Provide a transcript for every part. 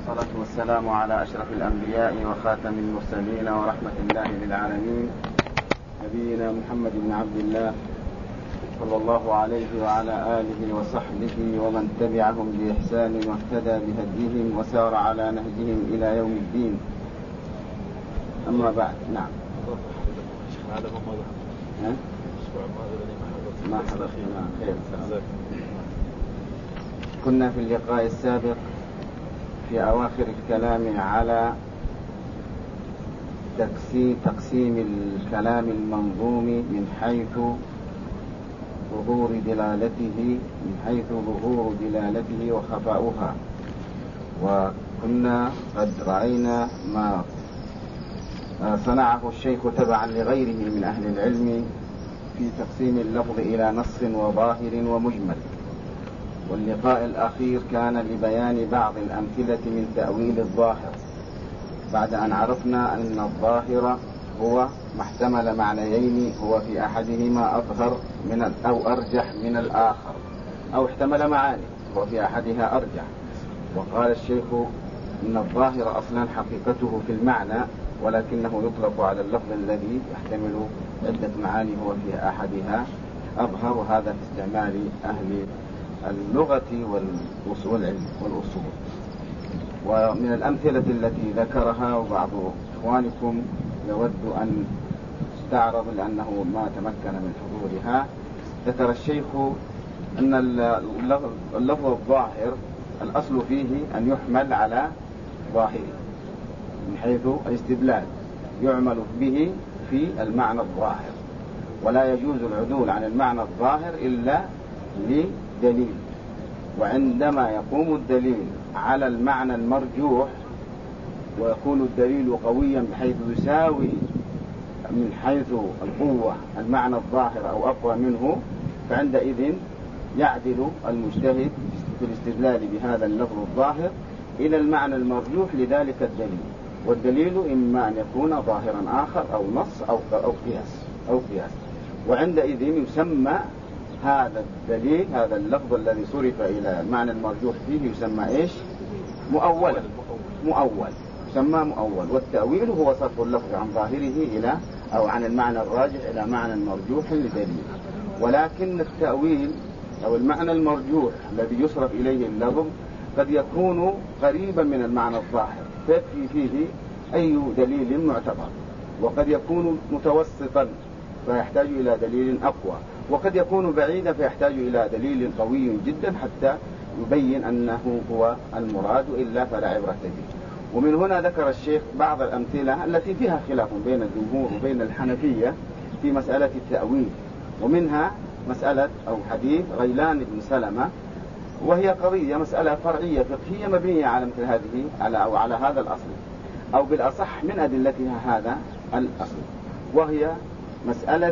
والصلاة والسلام على أشرف الأنبياء وخاتم المرسلين ورحمة الله للعالمين نبينا محمد بن عبد الله صلى الله عليه وعلى آله وصحبه ومن تبعهم بإحسان واهتدى بهديهم وسار على نهجهم إلى يوم الدين. أما بعد. نعم. ما حدث. خير. كنا في اللقاء السابق في أواخر الكلام على تقسيم الكلام المنظوم من حيث ظهور دلالته وخفاؤها، وكنا قد رأينا ما صنعه الشيخ تبعا لغيره من أهل العلم في تقسيم اللفظ إلى نص وظاهر ومجمل. واللقاء الأخير كان لبيان بعض الأمثلة من تأويل الظاهر، بعد أن عرفنا أن الظاهر هو ما احتمل معنيين، هو في أحدهما أظهر أو أرجح من الآخر، أو احتمل معاني هو في أحدها أرجح. وقال الشيخ إن الظاهر أصلا حقيقته في المعنى، ولكنه يطلق على اللفظ الذي يحتمل عدة معاني هو في أحدها أظهر، وهذا في استعمال أهل اللغة والعلم والأصول. ومن الأمثلة التي ذكرها وبعض إخوانكم يود أن تستعرض لأنه ما تمكن من حضورها، ذكر الشيخ أن اللفظ الظاهر الأصل فيه أن يحمل على ظاهره من حيث الاستدلال، يعمل به في المعنى الظاهر، ولا يجوز العدول عن المعنى الظاهر إلا لدليل. وعندما يقوم الدليل على المعنى المرجوح ويكون الدليل قويا بحيث يساوي من حيث القوة المعنى الظاهر أو أقوى منه، فعندئذ يعدل المجتهد في الاستدلال بهذا اللفظ الظاهر إلى المعنى المرجوح لذلك الدليل. والدليل إما أن يكون ظاهرا آخر أو نص أو قياس. وعندئذ يسمى هذا الدليل، هذا اللفظ الذي صرف إلى المعنى المرجوح فيه يسمى إيش؟ مؤول. يسمى مؤول. والتأويل هو صرف اللفظ عن ظاهره إلى أو عن المعنى الراجح إلى معنى مرجوح لدليل. ولكن التأويل أو المعنى المرجوح الذي يصرف إليه اللفظ قد يكون قريبا من المعنى الظاهر فيكفي فيه أي دليل معتبر، وقد يكون متوسطا فيحتاج إلى دليل أقوى، وقد يكون بعيدا فيحتاج إلى دليل قوي جدا حتى يبين أنه هو المراد، إلا فلا عبرة به. ومن هنا ذكر الشيخ بعض الأمثلة التي فيها خلاف بين الجمهور وبين الحنفية في مسألة التأويل، ومنها مسألة أو حديث غيلان بن سلمة، وهي قضية مسألة فرعية فقهية مبنية على مثل هذه على هذا الأصل، أو بالأصح من أدلتها هذا الأصل، وهي مسألة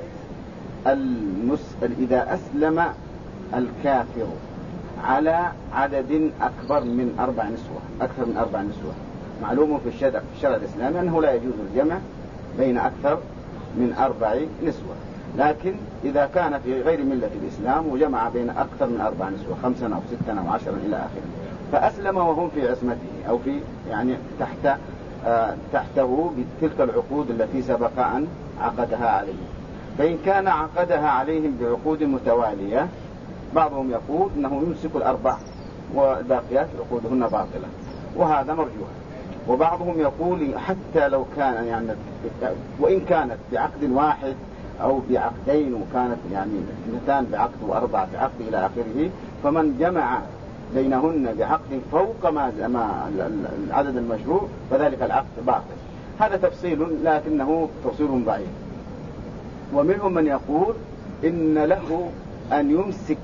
إذا أسلم الكافر على عدد أكثر من 4 نسوة. معلوم في الشرع الإسلامي أنه لا يجوز الجمع بين أكثر من 4 نسوة، لكن إذا كان في غير ملة الإسلام وجمع بين أكثر من 4 نسوة 5 أو 6 أو 10 إلى آخره، فأسلم وهم في عصمته أو في تحته بتلك العقود التي سبق أن عقدها عليهم. فإن كان عقدها عليهم بعقود متوالية، بعضهم يقول أنه يمسك 4 والباقيات عقودهن باطلة، وهذا مرجوح. وبعضهم يقول حتى لو كان وإن كانت بعقد واحد أو بعقدين، وكانت 2 بعقد و4 بعقد إلى آخره، فمن جمع بينهن بعقد فوق ما العدد المشروع فذلك العقد باطل. هذا تفصيل لكنه تفصيل ضعيف. ومنهم من يقول إن له أن يمسك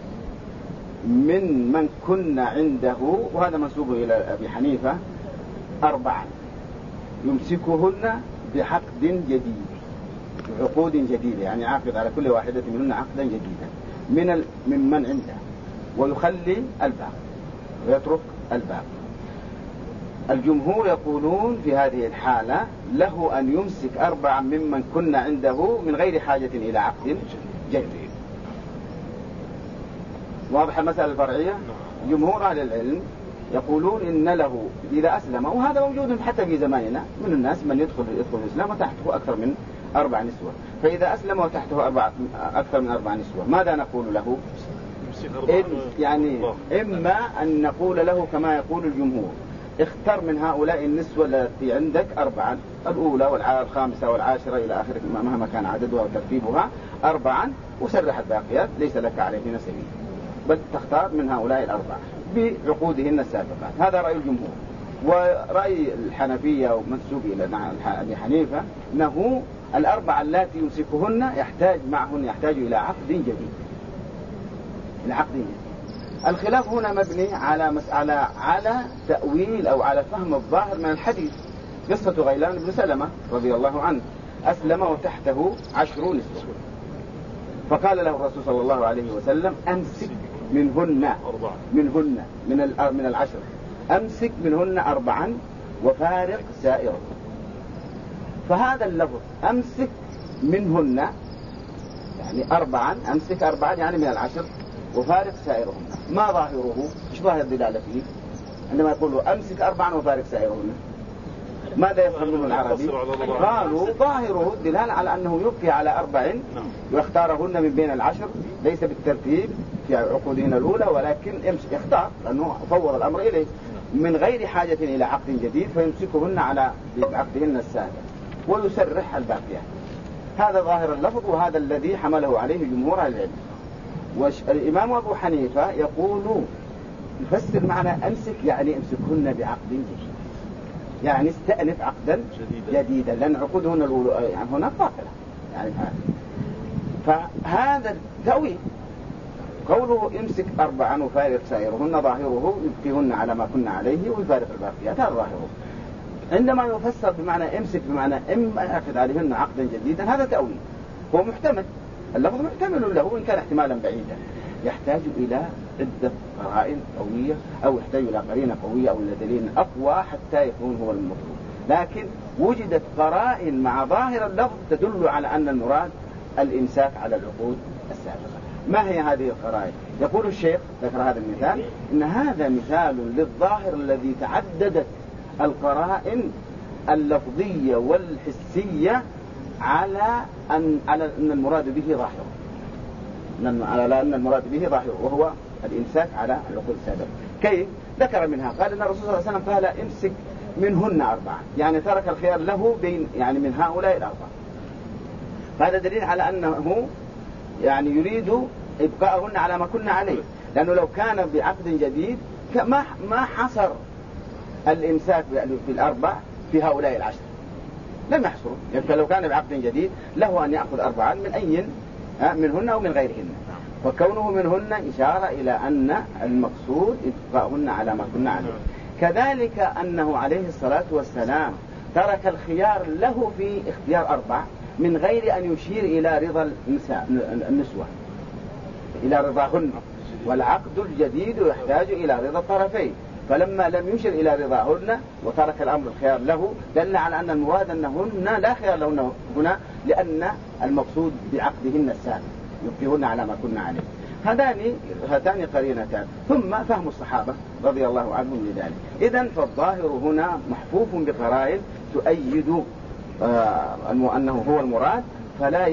من كن عنده، وهذا منسوب إلى أبي حنيفة، 4 يمسكهن بعقد جديد، بعقود جديدة، يعني عاقد على كل واحدة منهن عقدا جديدا من عنده، ويخلي الباقي ويترك الباقي. الجمهور يقولون في هذه الحالة له أن يمسك 4 ممن كن عنده من غير حاجة إلى عقد جديد. واضح المسألة الفرعية؟ جمهور أهل العلم يقولون إن له إذا أسلم، وهذا موجود حتى في زماننا من الناس من يدخل الإسلام وتحته أكثر من 4 نسوة، فإذا أسلم وتحته أكثر من 4 نسوة ماذا نقول له؟ يعني إما أن نقول له كما يقول الجمهور: اختر من هؤلاء النسوة التي عندك 4، الأولى والخامسة والعاشرة إلى آخر مهما كان عددها وترتيبها 4، وسرح الباقيات ليس لك عليهن سبيل، بل تختار من هؤلاء 4 بعقودهن السابقات. هذا رأي الجمهور. ورأي الحنفية ومنسوب إلى أبي حنيفة أنه 4 اللاتي يمسكهن يحتاج إلى عقد جديد. الخلاف هنا مبني على مسألة على تأويل أو على فهم الظاهر من الحديث. قصة غيلان بن سلمة رضي الله عنه، أسلم وتحته 10 نسوة، فقال له الرسول صلى الله عليه وسلم: أمسك منهن من 10 أمسك منهن 4 وفارق سائرهن. فهذا اللفظ أمسك منهن يعني 4، أمسك 4 يعني من 10 وفارق سائرهن، ما ظاهره؟ إيش ظاهر الدلالة فيه عندما يقولوا أمسك 4 وفارق سائرهن؟ ماذا يفهم منه العربي؟ قالوا ظاهره الدلالة على أنه يبقي على 4 ويختارهن من بين 10، ليس بالترتيب في عقودهن الأولى، ولكن يختار لأنه فوض الأمر إليه من غير حاجة إلى عقد جديد، فيمسكهن على عقدهن السابق ويسرح الباقيات. هذا ظاهر اللفظ، وهذا الذي حمله عليه جمهور العلم. والإمام أبو حنيفة يقول يفسر معنى أمسك يعني امسكهن بعقد جديد، يعني استأنف عقدا جديدا، لأن عقودهن الأولى يعني هناك باطلة يعني. فهذا التأويل قوله امسك 4 وفارق سائرهن ظاهره يبقيهن على ما كنا عليه ويفارق الباقيات، هذا ظاهره. عندما يفسر بمعنى امسك بمعنى اما اخذ عليهن عقدا جديدا، هذا تأويل هو محتمل، اللفظ محتمل له وإن كان احتمالا بعيدا، يحتاج إلى عدة قرائن قوية أو يحتاج إلى قرينة قوية أو إلى دليل أقوى حتى يكون هو المطلوب. لكن وجدت قرائن مع ظاهر اللفظ تدل على أن المراد الإمساك على العقود السابقة. ما هي هذه القرائن؟ يقول الشيخ ذكر هذا المثال: إن هذا مثال للظاهر الذي تعددت القرائن اللفظية والحسية على أن المراد به ظاهر، على أن المراد به ظاهر وهو الإمساك على العقود السابقة. كيف؟ ذكر منها قال أن الرسول صلى الله عليه وسلم قال امسك منهن 4، يعني ترك الخيار له بين يعني من هؤلاء 4. هذا دليل على أنه يعني يريد إبقاءهن على ما كنا عليه، لأنه لو كان بعقد جديد ما حصر الإمساك بال4 في هؤلاء 10، لم يحصره. يعني لو كان بعقد جديد له أن يأخذ 4 من أي منهن أو من غيرهن، وكونه منهن إشارة إلى أن المقصود إبقاءهن على ما كنا عليه. كذلك أنه عليه الصلاة والسلام ترك الخيار له في اختيار 4 من غير أن يشير إلى رضا النسوة، إلى رضاهن، والعقد الجديد يحتاج إلى رضا الطرفين، فلما لم يشر إلى رضاهن وترك الأمر الخيار له دل على أن المراد أنهن لا خيار لهن هنا، لأن المقصود بعقدهن السابق يبقيهن على ما كنا عليه. هاتان قرينتان. ثم فهم الصحابة رضي الله عنهم لذلك. إذن فالظاهر هنا محفوف بقرائن تؤيد أنه هو المراد، فلا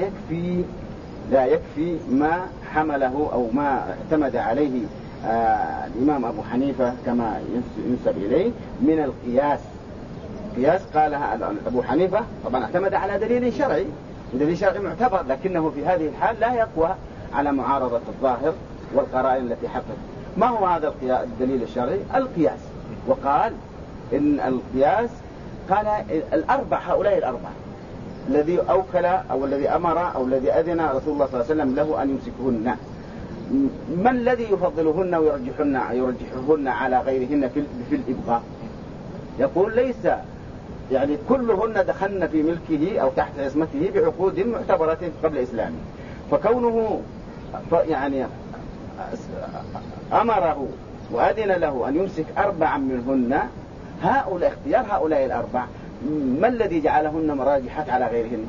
يكفي ما حمله أو ما اعتمد عليه الإمام أبو حنيفة كما ينسب إليه من القياس. قياس قالها أبو حنيفة طبعا اعتمد على دليل شرعي، ودليل شرعي معتبر، لكنه في هذه الحال لا يقوى على معارضة الظاهر والقرائن التي حفظ. ما هو هذا الدليل الشرعي؟ القياس. وقال إن القياس قال هؤلاء الأربعة الذي أوكل أو الذي أمر أو الذي أذن رسول الله صلى الله عليه وسلم له أن يمسكهن، ما الذي يفضلهن ويرجحهن على غيرهن في الإبقاء؟ يقول ليس يعني كلهن دخلن في ملكه أو تحت عصمته بعقود معتبرة قبل إسلامه، فكونه يعني أمره وأذن له أن يمسك 4 منهن، اختيار هؤلاء الأربع ما الذي جعلهن مراجحات على غيرهن؟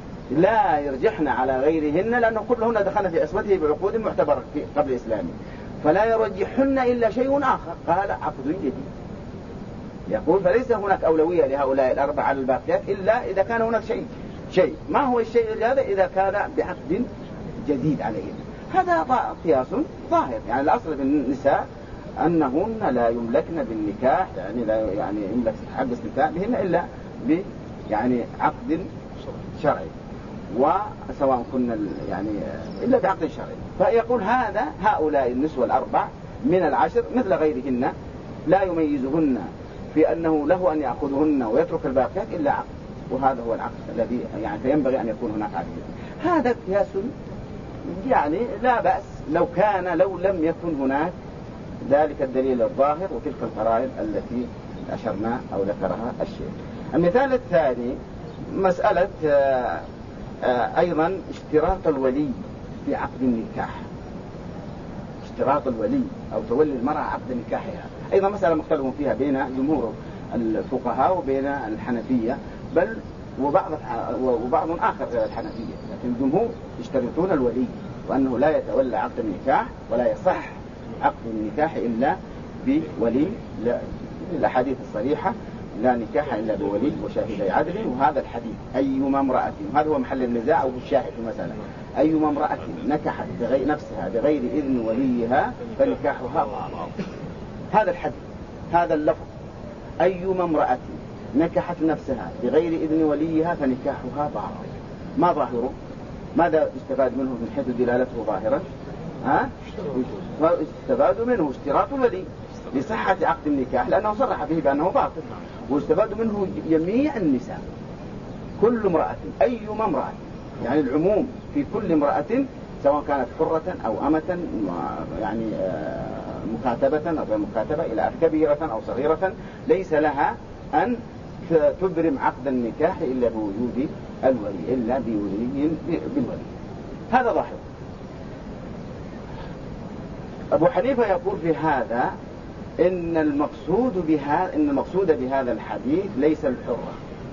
لا يرجحن على غيرهن لأنه كلهن دخلن في عصمته بعقود معتبرة قبل إسلامه. فلا يرجحن إلا شيء آخر، قال عقد جديد. يقول فليس هناك أولوية لهؤلاء الأربعة على الباقيات إلا إذا كان هناك شيء. ما هو الشيء هذا؟ إذا كان بعقد جديد عليهم. هذا قياس ظاهر. يعني الأصل في النساء أنهن لا يملكن بالنكاح، يعني لا يعني يملك حق استمتاع بهن إلا يعني عقد شرعي، وسواء كنا يعني إلا بعقد شرعي. فيقول هؤلاء النسوة الأربع من العشر مثل غيرهن لا يميزهن في أنه له أن يأخذهن ويترك الباقيات إلا عقد، وهذا هو العقد الذي يعني فينبغي أن يكون هناك عقد. هذا قياس يعني لا بأس لو لم يكن هناك ذلك الدليل الظاهر وتلك القرائن التي أشرنا أو ذكرها الشيخ. المثال الثاني مسألة أيضا اشتراط الولي في عقد النكاح. اشتراط الولي أو تولي المرأة عقد نكاحها أيضا مسألة مختلف فيها بين جمهور الفقهاء وبين الحنفية، بل وبعض آخر غير الحنفية، لكن الجمهور يشترطون الولي، وأنه لا يتولى عقد النكاح ولا يصح عقد النكاح إلا بولي. الأحاديث الصريحة لا نكاح إلا بولي وشاهدي عدل. وهذا الحديث أيما امرأة، وهذا هو محل النزاع أو الشاهد في المسألة، أيما امرأة نكحت نفسها بغير إذن وليها فنكاحها باطل. هذا الحديث، هذا اللفظ، أيما امرأة نكحت نفسها بغير إذن وليها فنكاحها باطل. ما ظاهره؟ ماذا استفاد منه من حيث دلالته ظاهرا؟ استفاد منه اشتراط الولي لصحة عقد النكاح لأنه صرح به بأنه باطل، واستفاد منه جميع النساء، كل امرأة أيما امرأة، يعني العموم في كل امرأة سواء كانت حرة أو أمة، يعني مكاتبة أو غير مكاتبة إلى كبيرة أو صغيرة، ليس لها أن تبرم عقد النكاح إلا بوجود الولي، إلا بالولي. هذا ظاهر. أبو حنيفة يقول في هذا إن المقصود بهذا الحديث ليس الحرة،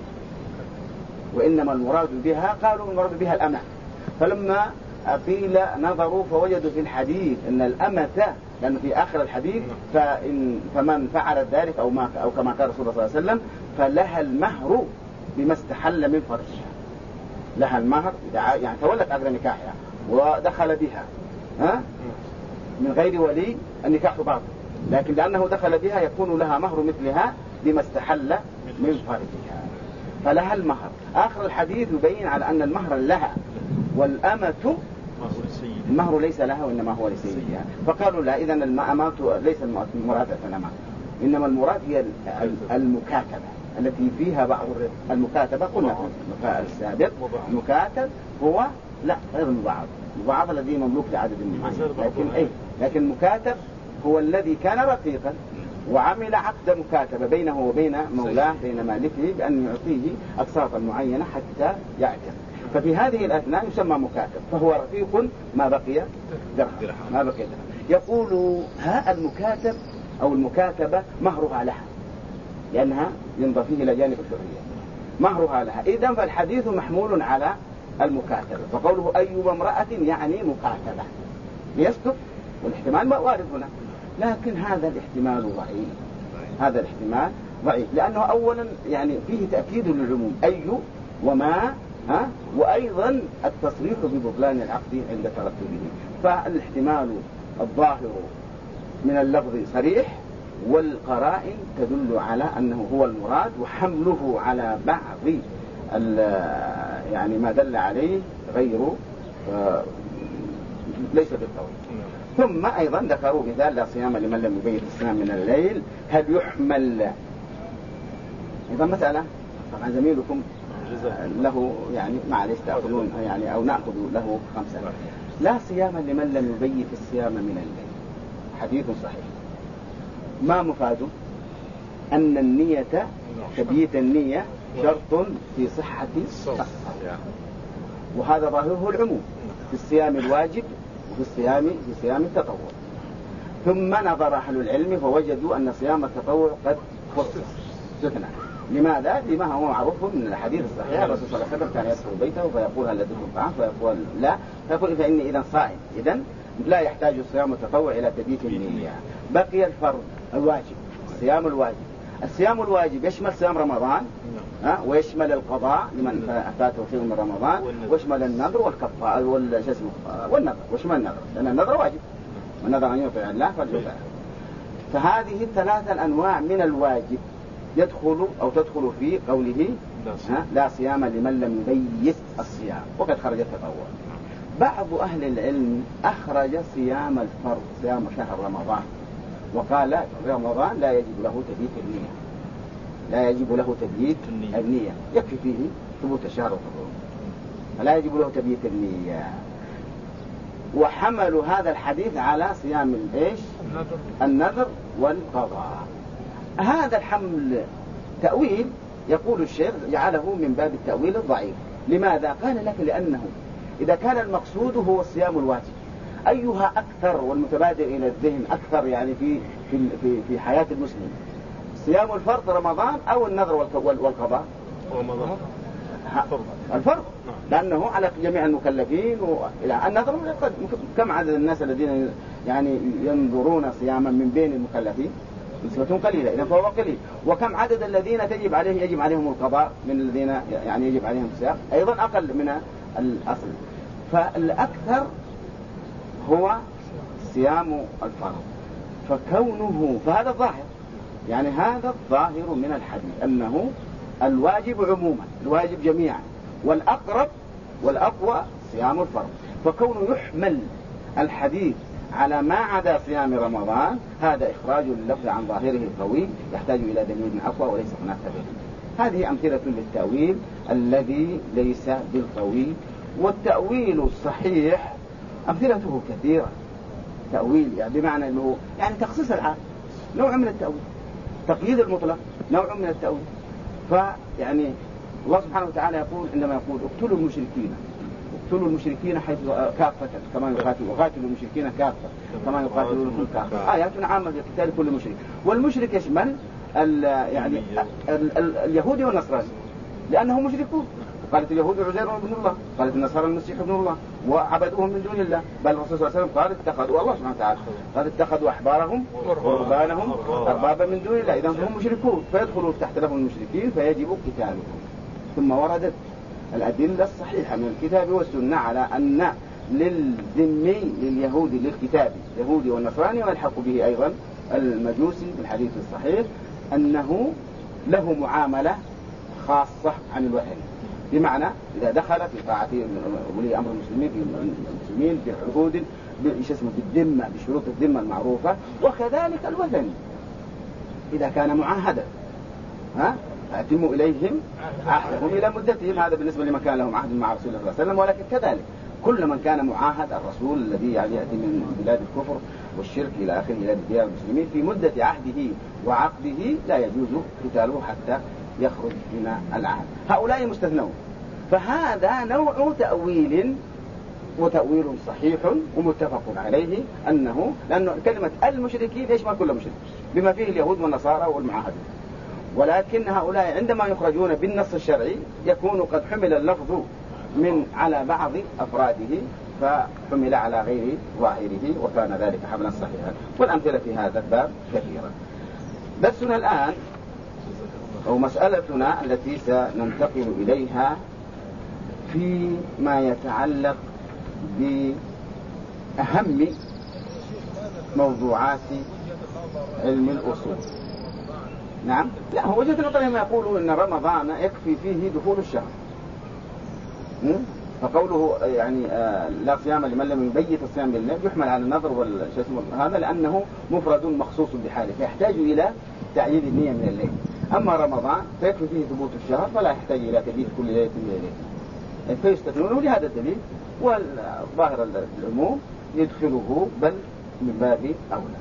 وإنما المراد بها، قالوا المراد بها الأمة. فلما قيل نظروا فوجدوا في الحديث أن الأمة، لأنه في آخر الحديث فمن فعل ذلك أو كما قال رسول الله صلى الله عليه وسلم فلها المهر بما استحل من فرجها. لها المهر يعني تولت عقد نكاحها ودخل بها من غير ولي، النكاح باطل، لكن لأنه دخل بها يكون لها مهر مثلها بما استحل من فرجها، فلها المهر. آخر الحديث يبين على أن المهر لها، والأمة المهر ليس لها وإنما هو لسيدها. فقالوا لا، إذن الأمة ليس المراد الأمة، إنما المراد هي المكاتبة التي فيها بعض المكاتبة. قلنا في السابق المكاتب هو لا غير المبعض الذي مملوك لعدد معين، لكن المكاتب هو الذي كان رقيقا وعمل عقد مكاتبة بينه وبين مولاه، بين مالكه، بأن يعطيه أقساطا معينة حتى يعتق. ففي هذه الأثناء يسمى مكاتب، فهو رقيق ما بقي درهم. يقول المكاتب أو المكاتبة مهرها لها، لأنها ينضى فيه إلى جانب الحرية، مهرها لها. إذن فالحديث محمول على المكاتبة، فقوله أيما امرأة يعني مكاتبة ليسكت، والاحتمال ما وارد هنا، لكن هذا الاحتمال ضعيف، لأنه أولا يعني فيه تأكيد للعموم أي وما وأيضا التصريح ببطلان العقد عند ترتبه. فالاحتمال الظاهر من اللفظ صريح، والقرائن تدل على أنه هو المراد، وحمله على بعض يعني ما دل عليه غير ليس بالقول. ثم أيضا ذكروا مثال لا صيام لمن لم يبيت الصيام من الليل. هل يحمل إذا مسألة طبعا زميلكم له يعني معلش تأخذون يعني أو نأخذ له 5. لا صيام لمن لم يبيت الصيام من الليل، حديث صحيح. ما مفاده؟ أن النية تبييت النية شرط في صحة الصوم، وهذا ظاهره العموم في الصيام الواجب وفي صيام التطوع. ثم نظر أهل العلم فوجدوا أن صيام التطوع قد استثنى. لماذا؟ لما هو معروف من الحديث الصحيح، الرسول صلى الله عليه وسلم كان يدخل بيته فيقول هل لديكم طعام؟ فيقول لا، فيقول فإني إذا صائم. إذن لا يحتاج الصيام التطوع إلى تبييت النية. بقي الفرض الواجب، الصيام الواجب. الصيام الواجب يشمل صيام رمضان ويشمل القضاء لمن فاته شيء من رمضان، ويشمل النذر والكفارة والنذر، ويشمل النذر لأن النذر واجب، والنذر أن يطيع الله فليطيعه. فهذه الثلاثة الأنواع من الواجب تدخل في قوله لا صيام لمن لم يبيت الصيام، وقد خرج التطوع. بعض أهل العلم أخرج صيام الفرض، صيام شهر رمضان، وقال رمضان لا يجب له تبييت النية، لا يجب له تبييت النية، يكفي فيه ثبوت الشهر وحضوره، فلا يجب له تبييت النية. وحملوا هذا الحديث على صيام النذر والقضاء. هذا الحمل تأويل يقول الشيخ جعله من باب التأويل الضعيف. لماذا؟ قال لك لأنه إذا كان المقصود هو الصيام الواجب، أيها أكثر والمتبادر إلى الذهن أكثر يعني في حياة المسلم، صيام الفرض رمضان أو النذر والقضاء؟ الفرض، لأنه على جميع المكلفين. النذر كم عدد الناس الذين يعني ينظرون صياما من بين المكلفين؟ نسبة قليلة، إذا فهو قليل. وكم عدد الذين يجب عليهم القضاء من الذين يعني يجب عليهم الصيام؟ أيضا أقل من الأصل. فالأكثر هو صيام الفرض، فهذا الظاهر، يعني هذا الظاهر من الحديث أنه الواجب عموما، الواجب جميعا، والأقرب والأقوى صيام الفرض. فكونه يحمل الحديث على ما عدا صيام رمضان هذا إخراج اللفظ عن ظاهره القوي، يحتاج إلى دليل أقوى وليس هناك دليل. هذه أمثلة للتأويل الذي ليس بالقوي. والتأويل الصحيح أمثلته كثيرة. تأويل يعني بمعنى أنه يعني تخصيص العام نوع من التأويل، تقييد المطلق نوع من التأويل. فيعني الله سبحانه وتعالى يقول عندما يقول اقتلوا المشركين حيث كافة كما وقاتلوا المشركين كافة كما يقاتلونكم كافة. آيات عامة لقتال كل مشرك، والمشرك يشمل يعني اليهود والنصارى لأنهم مشركون. قالت اليهود عزير ابن الله، قالت النصارى المسيح ابن الله، وعبدوهم من دون الله. بل الرسول صلى الله عليه وسلم قال اتخذوا الله سبحانه وتعالى قال اتخذوا أحبارهم ورهبانهم أربابا من دون الله، إذا هم مشركون فيدخلوا تحت لهم المشركين فيجب قتالهم. ثم وردت الأدلة الصحيحة من الكتاب والسنة على أن للذمي لليهود للكتاب يهودي والنصراني ويلحق به أيضا المجوسي بالحديث الصحيح أنه له معاملة خاصة عن الوثني، بمعنى إذا دخل في طاعة ولي أمر المسلمين بعهود بالذمة بشروط الذمة المعروفة. وكذلك الوثني إذا كان معاهدا فأتموا إليهم عهدهم إلى مدتهم. هذا بالنسبة لمن كان لهم عهد مع رسول الله صلى الله عليه وسلم. ولكن كذلك كل من كان معاهد الرسول الذي يعني يأتي من بلاد الكفر والشرك إلى آخره إلى ديار المسلمين في مدة عهده وعقده لا يجوز قتاله حتى يخرج من العهد. هؤلاء مستثنون. فهذا نوع تأويل وتأويل صحيح ومتفق عليه أنه لأن كلمة المشركين يشمل كل مشرك بما فيه اليهود والنصارى والمعاهدين. ولكن هؤلاء عندما يخرجون بالنص الشرعي يكون قد حمل اللفظ من على بعض أفراده فحمل على غير ظاهره وكان ذلك حملا صحيحا. والأمثلة في هذا الباب كثيرة. درسنا الآن أو مسألتنا التي سننتقل إليها فيما يتعلق بأهم موضوعات علم الأصول. نعم، لا هو وجهة نظرهم يقولون أن رمضان يكفي فيه دخول الشهر، فقوله يعني لا صيام لمن لم يبيت الصيام بالليل يحمل على النظر هذا لأنه مفرد مخصوص بحاله فيحتاج إلى تعييد النية من الليل. أما رمضان فيكفي فيه ثبوت الشهر فلا يحتاج إلى تبييت كل ليلة من الليل، فيستثنونه لهذا الدليل. والظاهر العموم يدخله بل من باب أولى.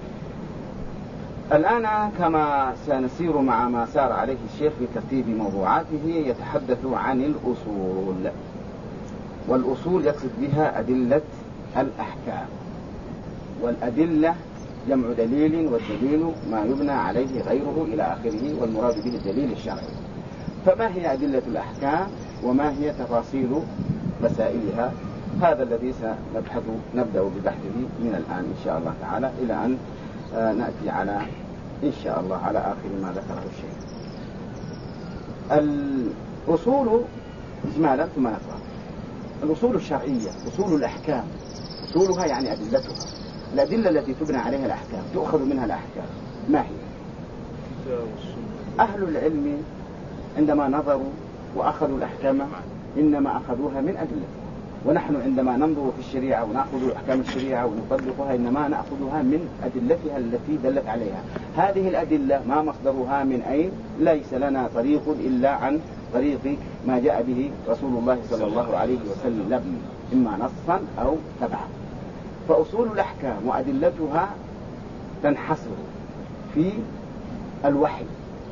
الآن كما سنسير مع ما سار عليه الشيخ في ترتيب موضوعاته يتحدث عن الأصول. والأصول يقصد بها أدلة الأحكام، والأدلة جمع دليل، والدليل ما يبنى عليه غيره إلى آخره، والمراد به الدليل الشرعي. فما هي أدلة الأحكام وما هي تفاصيل مسائلها هذا الذي نبدأ ببحثه من الآن إن شاء الله تعالى إلى أن نأتي على إن شاء الله على آخر ما ذكره الشيخ. الأصول إجمالا ثم نقرأ. الأصول الشرعية أصول الأحكام، أصولها يعني أدلتها، الأدلة التي تبنى عليها الأحكام، تؤخذ منها الأحكام. ما هي؟ أهل العلم عندما نظروا وأخذوا الأحكام إنما أخذوها من أدلتها، ونحن عندما ننظر في الشريعة ونأخذ أحكام الشريعة ونطبقها إنما نأخذها من أدلتها التي دلت عليها. هذه الأدلة ما مصدرها من أين؟ ليس لنا طريق إلا عن طريق ما جاء به رسول الله صلى الله عليه وسلم، إما نصا أو تبعا. فأصول الأحكام وأدلتها تنحصر في الوحي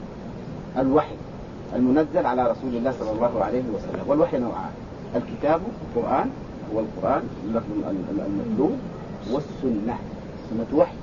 المنزل على رسول الله صلى الله عليه وسلم. والوحي نوعان: الكتاب القرآن والقرآن المتلو، والسنة سنة وحي.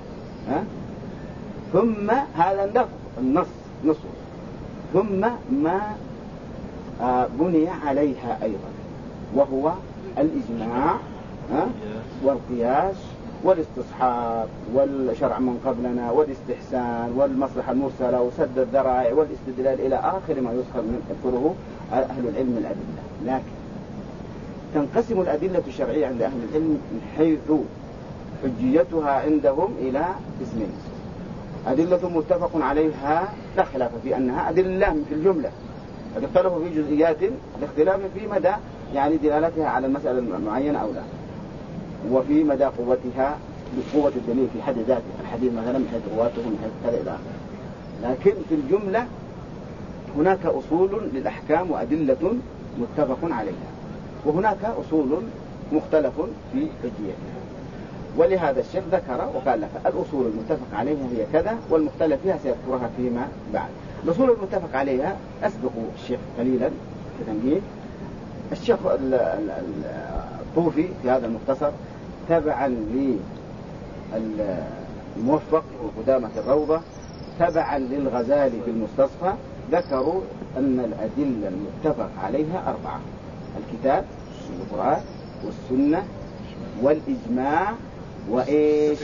ثم هذا النص نصه، ثم ما بني عليها أيضا، وهو الإجماع والقياس والاستصحاب والشرع من قبلنا والاستحسان والمصلحة المرسلة وسد الذرائع والاستدلال إلى آخر ما يذكره أهل العلم الأدلة. لكن تنقسم الأدلة الشرعية عند أهل العلم من حيث حجيتها عندهم إلى قسمين: أدلة متفق عليها لا خلاف في أنها أدلة في الجملة، قد اختلفوا في جزئيات الاختلاف في مدى يعني دلالتها على المسألة المعينة أو لا، وفي مدى قوتها بقوة الدليل في حد ذاته، الحديث مثلا من حيث رواته من حيث كذا إلى آخره. لكن في الجملة هناك أصول للأحكام وأدلة متفق عليها، وهناك أصول مختلف في حجيتها. ولهذا الشيخ ذكر وقال لك الأصول المتفق عليها هي كذا، والمختلف فيها سيذكرها فيما بعد. الأصول المتفق عليها أسبق الشيخ قليلا في تنبيه. الشيخ الطوفي في هذا المختصر تبعا للموفق وقدامة الروضة تبعا للغزالي في المستصفى ذكروا أن الأدلة المتفق عليها 4: الكتاب القرآن والسنة والإجماع وإيش؟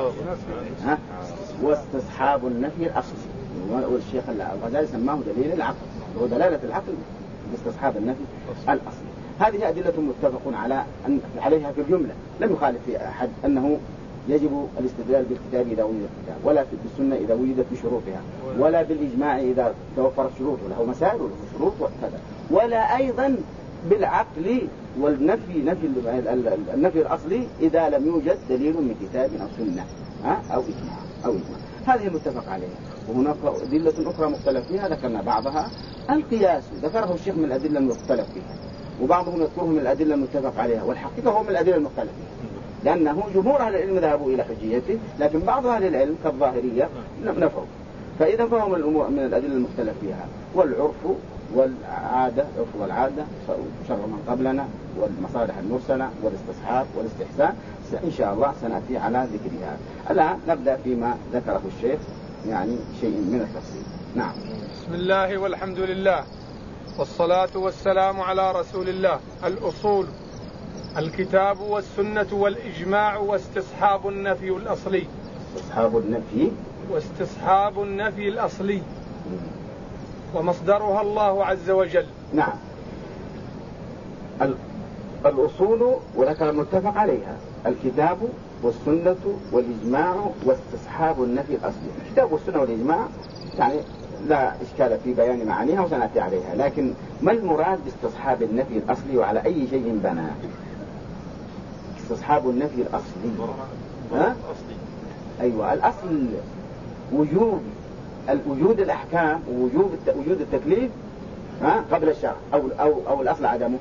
واستصحاب النفي الأصلي. والشيخ الغزالي سماه دليل العقل، وهو دلالة العقل باستصحاب النفي الأصلي. هذه أدلة متفق عليها في الجملة، لم يخالف في أحد أنه يجب الاستدلال بالكتاب إذا وجد الكتاب، ولا بالسنة إذا وجدت بشروطها، ولا بالإجماع إذا توفرت شروط، له مسائل وله شروط وكذا، ولا أيضا بالعقل والنفي النفي الأصلي إذا لم يوجد دليل من كتاب أو سنة أو إجماع. هذه المتفق عليها. وهناك أدلة أخرى مختلف فيها ذكرنا بعضها. القياس ذكره الشيخ من الأدلة المختلف فيها، وبعضهم يذكره من الأدلة المتفق عليها، والحقيقة هو من الأدلة المختلف فيها، لأنه جمهور أهل العلم ذهبوا إلى حجيته، لكن بعض أهل العلم كالظاهرية نفوا. فإذا فهم من الأدلة المختلف فيها. والعرف والعادة، عرف والعادة، شرع من قبلنا والمصالح المرسلة والاستصحاب والاستحسان، إن شاء الله سنأتي على ذكرها. الآن نبدأ فيما ذكره الشيخ، يعني شيء من التفصيل. نعم. بسم الله والحمد لله والصلاة والسلام على رسول الله. الأصول: الكتاب والسنة والإجماع واستصحاب النفي الأصلي. واستصحاب النفي الأصلي، ومصدرها الله عز وجل. نعم. الأصول وذكر المتفق عليها: الكتاب والسنة والإجماع واستصحاب النفي الأصلي. الكتاب والسنة والإجماع يعني لا إشكال في بيان معانيها وسنأتي عليها، لكن ما المراد باستصحاب النفي الأصلي وعلى أي شيء بنى؟ استصحاب النفي الأصلي أيوة، الأصل وجود الأحكام ووجود التكليف قبل الشرع، أو الأصل عدمه.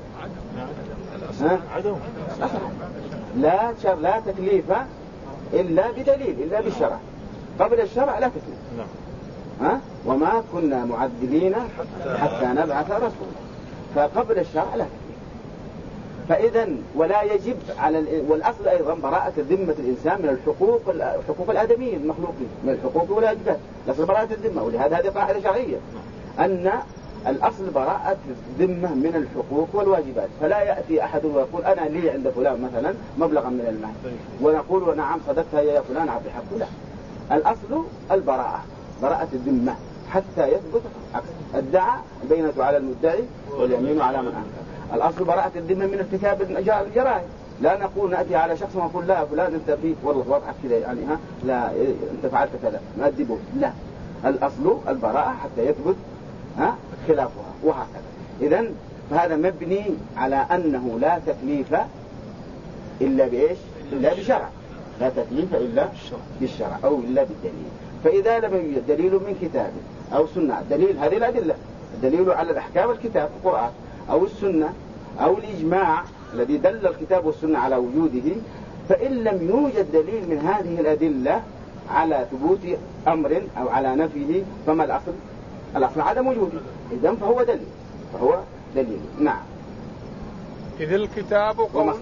لا تكليف إلا بدليل، إلا بالشرع. قبل الشرع لا تكليف. وما كنا معذبين حتى نبعث رسولا. فقبل الشرع لا تكليف. فإذا ولا يجب والأصل أيضا براءة ذمة الإنسان من حقوق الآدميين المخلوقين، من الحقوق والواجبات. الأصل براءة الذمة، ولهذا هذه قاعدة شرعية أن الأصل براءة الذمة من الحقوق والواجبات، فلا يأتي أحد ويقول أنا لي عند فلان مثلا مبلغا من المال ونقول نعم صدقتها يا فلان أعطي حقه، لا. الأصل البراءة، براءة الذمة حتى يثبت عكس ادعى البينة على المدعي واليمين على من أنكر. الأصل براءة الذمة من ارتكاب الجرائم، لا نقول نأتي على شخص ونقول لا فلان أنت فيك والله وضعك كذا يعني لا أنت فعلت كذا نأدبه، لا. الأصل البراءة حتى يثبت خلافها وهكذا. إذن فهذا مبني على أنه لا تكليف إلا بإيش؟ إلا بشرع، لا تكليف إلا بالشرع أو إلا بالدليل. فإذا لم يوجد دليل من كتاب أو سنة، دليل هذه الأدلة، الدليل على الأحكام الكتاب القرآن أو السنة أو الإجماع الذي دل الكتاب والسنة على وجوده، فإن لم يوجد دليل من هذه الأدلة على ثبوت أمر أو على نفيه فما الأصل؟ الأصل عدم وجوده، إذن فهو دليل. نعم. إذ الكتاب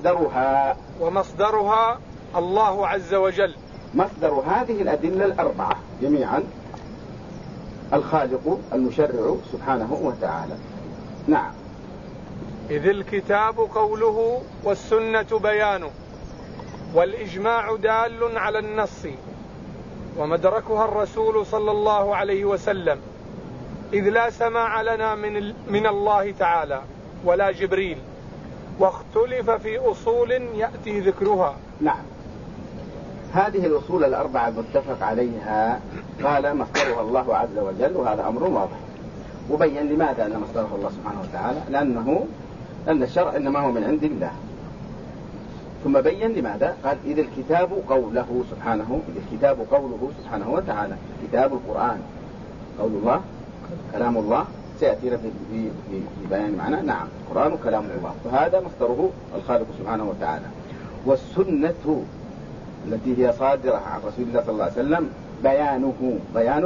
ومصدرها الله عز وجل. مصدر هذه الأدلة الأربعة جميعا الخالق المشرع سبحانه وتعالى. نعم. إذ الكتاب قوله والسنة بيانه والإجماع دال على النص ومدركها الرسول صلى الله عليه وسلم، إذ لا سماع لنا من الله تعالى ولا جبريل، واختلف في أصول يأتي ذكرها. نعم. هذه الأصول الأربعة المتفق عليها قال مصدرها الله عز وجل، وهذا أمر واضح، وبين لماذا أن مصدره الله سبحانه وتعالى، لأن الشرع إنما هو من عند الله. ثم بين لماذا، قال إذ الكتاب قوله سبحانه، إذ الكتاب قوله سبحانه وتعالى، كتاب القرآن قول الله كلام الله، سيأتينا في بيان معنى. نعم، القرآن كلام الله، فهذا مصدره الخالق سبحانه وتعالى. والسنة التي هي صادرة عن رسول الله صلى الله عليه وسلم بيان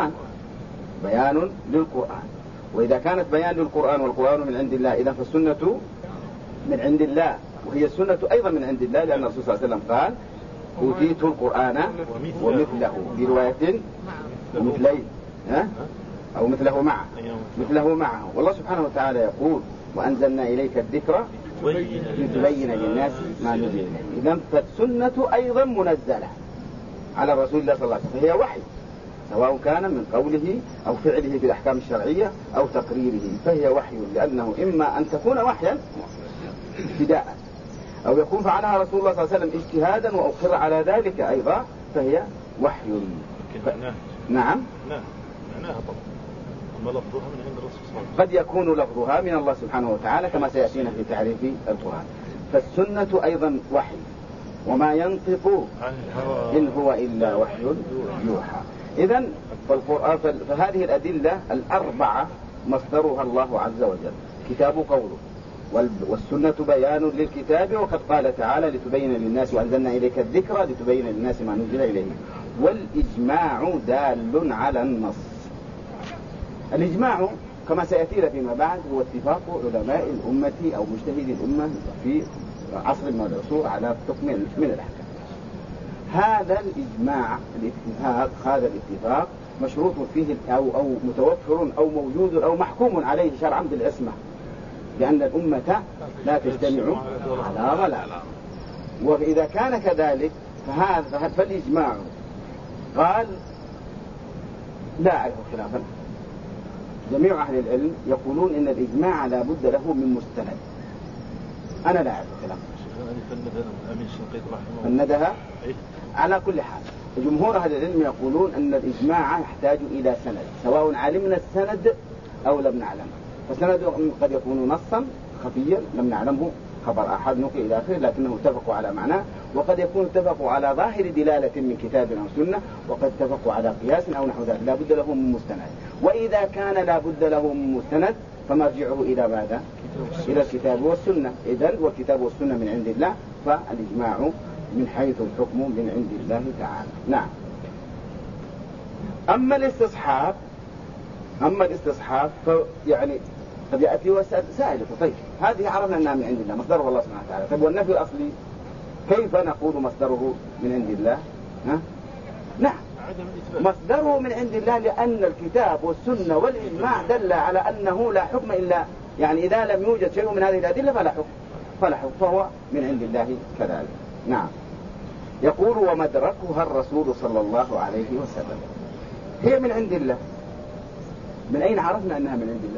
للقرآن. وإذا كانت بيان للقرآن والقرآن من عند الله، إذا فالسنة من عند الله، وهي السنة أيضا من عند الله، لأن الرسول صلى الله عليه وسلم قال أوتيت القرآن ومثله، في رواية ومثليه أو مثله معه. والله سبحانه وتعالى يقول وأنزلنا إليك الذكر لتبين للناس ما نزل إليه. إذن فالسنة أيضا منزلة على رسول الله صلى الله عليه وسلم، فهي وحي، سواء كان من قوله أو فعله في الأحكام الشرعية أو تقريره، فهي وحي، لأنه إما أن تكون وحيا ابتداء أو يكون فعلها رسول الله صلى الله عليه وسلم اجتهادا وأقر على ذلك أيضا، فهي وحي. نعم. معناها طبعا لفظها من عند الرسول صلى الله عليه وسلم، قد يكون لفظها من الله سبحانه وتعالى كما سيأتينا في تعريف القرآن. فالسنة أيضا وحي، وما ينطق إن هو إلا وحي يوحى. إذن فهذه الأدلة الأربعة مصدرها الله عز وجل، كتاب قوله والسنة بيان للكتاب، وقد قال تعالى لتبين للناس وأنزلنا إليك الذكر لتبين للناس ما نزل إليه. والإجماع دال على النص. الإجماع كما سيأتينا فيما بعد هو اتفاق علماء الأمة أو مجتهدي الأمة في عصر من العصور على حكم من الأحكام. هذا الإجماع هذا الاتفاق مشروط فيه أو متوفر أو موجود أو محكوم عليه شرعا بالعصمة، لأن الأمة لا تجتمع على ضلال. وإذا كان كذلك فالإجماع قال لا أعرف خلافا. جميع أهل العلم يقولون إن الإجماع لا بد له من مستند. أنا لا أعرف خلافا. فندها على كل حال. جمهور أهل العلم يقولون أن الإجماع يحتاج إلى سند، سواء علمنا السند أو لم نعلمه. فالسند قد يكون نصا خفيا لم نعلمه، خبر أحد نقل إلى آخره لكنه اتفقوا على معناه، وقد يكون اتفقوا على ظاهر دلالة من كتاب أو سنة، وقد اتفقوا على قياس أو نحو ذلك، لا بد له من مستند. وإذا كان لا بد له من مستند فمرجعه إلى ماذا؟ إلى الكتاب والسنة. إذن والكتاب والسنة من عند الله، فالإجماع من حيث الحكم من عند الله تعالى. نعم. أما الاستصحاب فيعني قد يأتي وسائل طيب هذه عرفنا أنها من عند الله مصدره الله سبحانه وتعالى. طيب والنفي الأصلي كيف نقول مصدره من عند الله؟ نعم مصدره من عند الله، لأن الكتاب والسنة والإجماع دل على أنه لا حكم إلا، يعني إذا لم يوجد شيء من هذه الأدلة فلا حكم، فهو من عند الله كذلك. نعم. يقول ومدركها الرسول صلى الله عليه وسلم. هي من عند الله. من أين عرفنا أنها من عند الله؟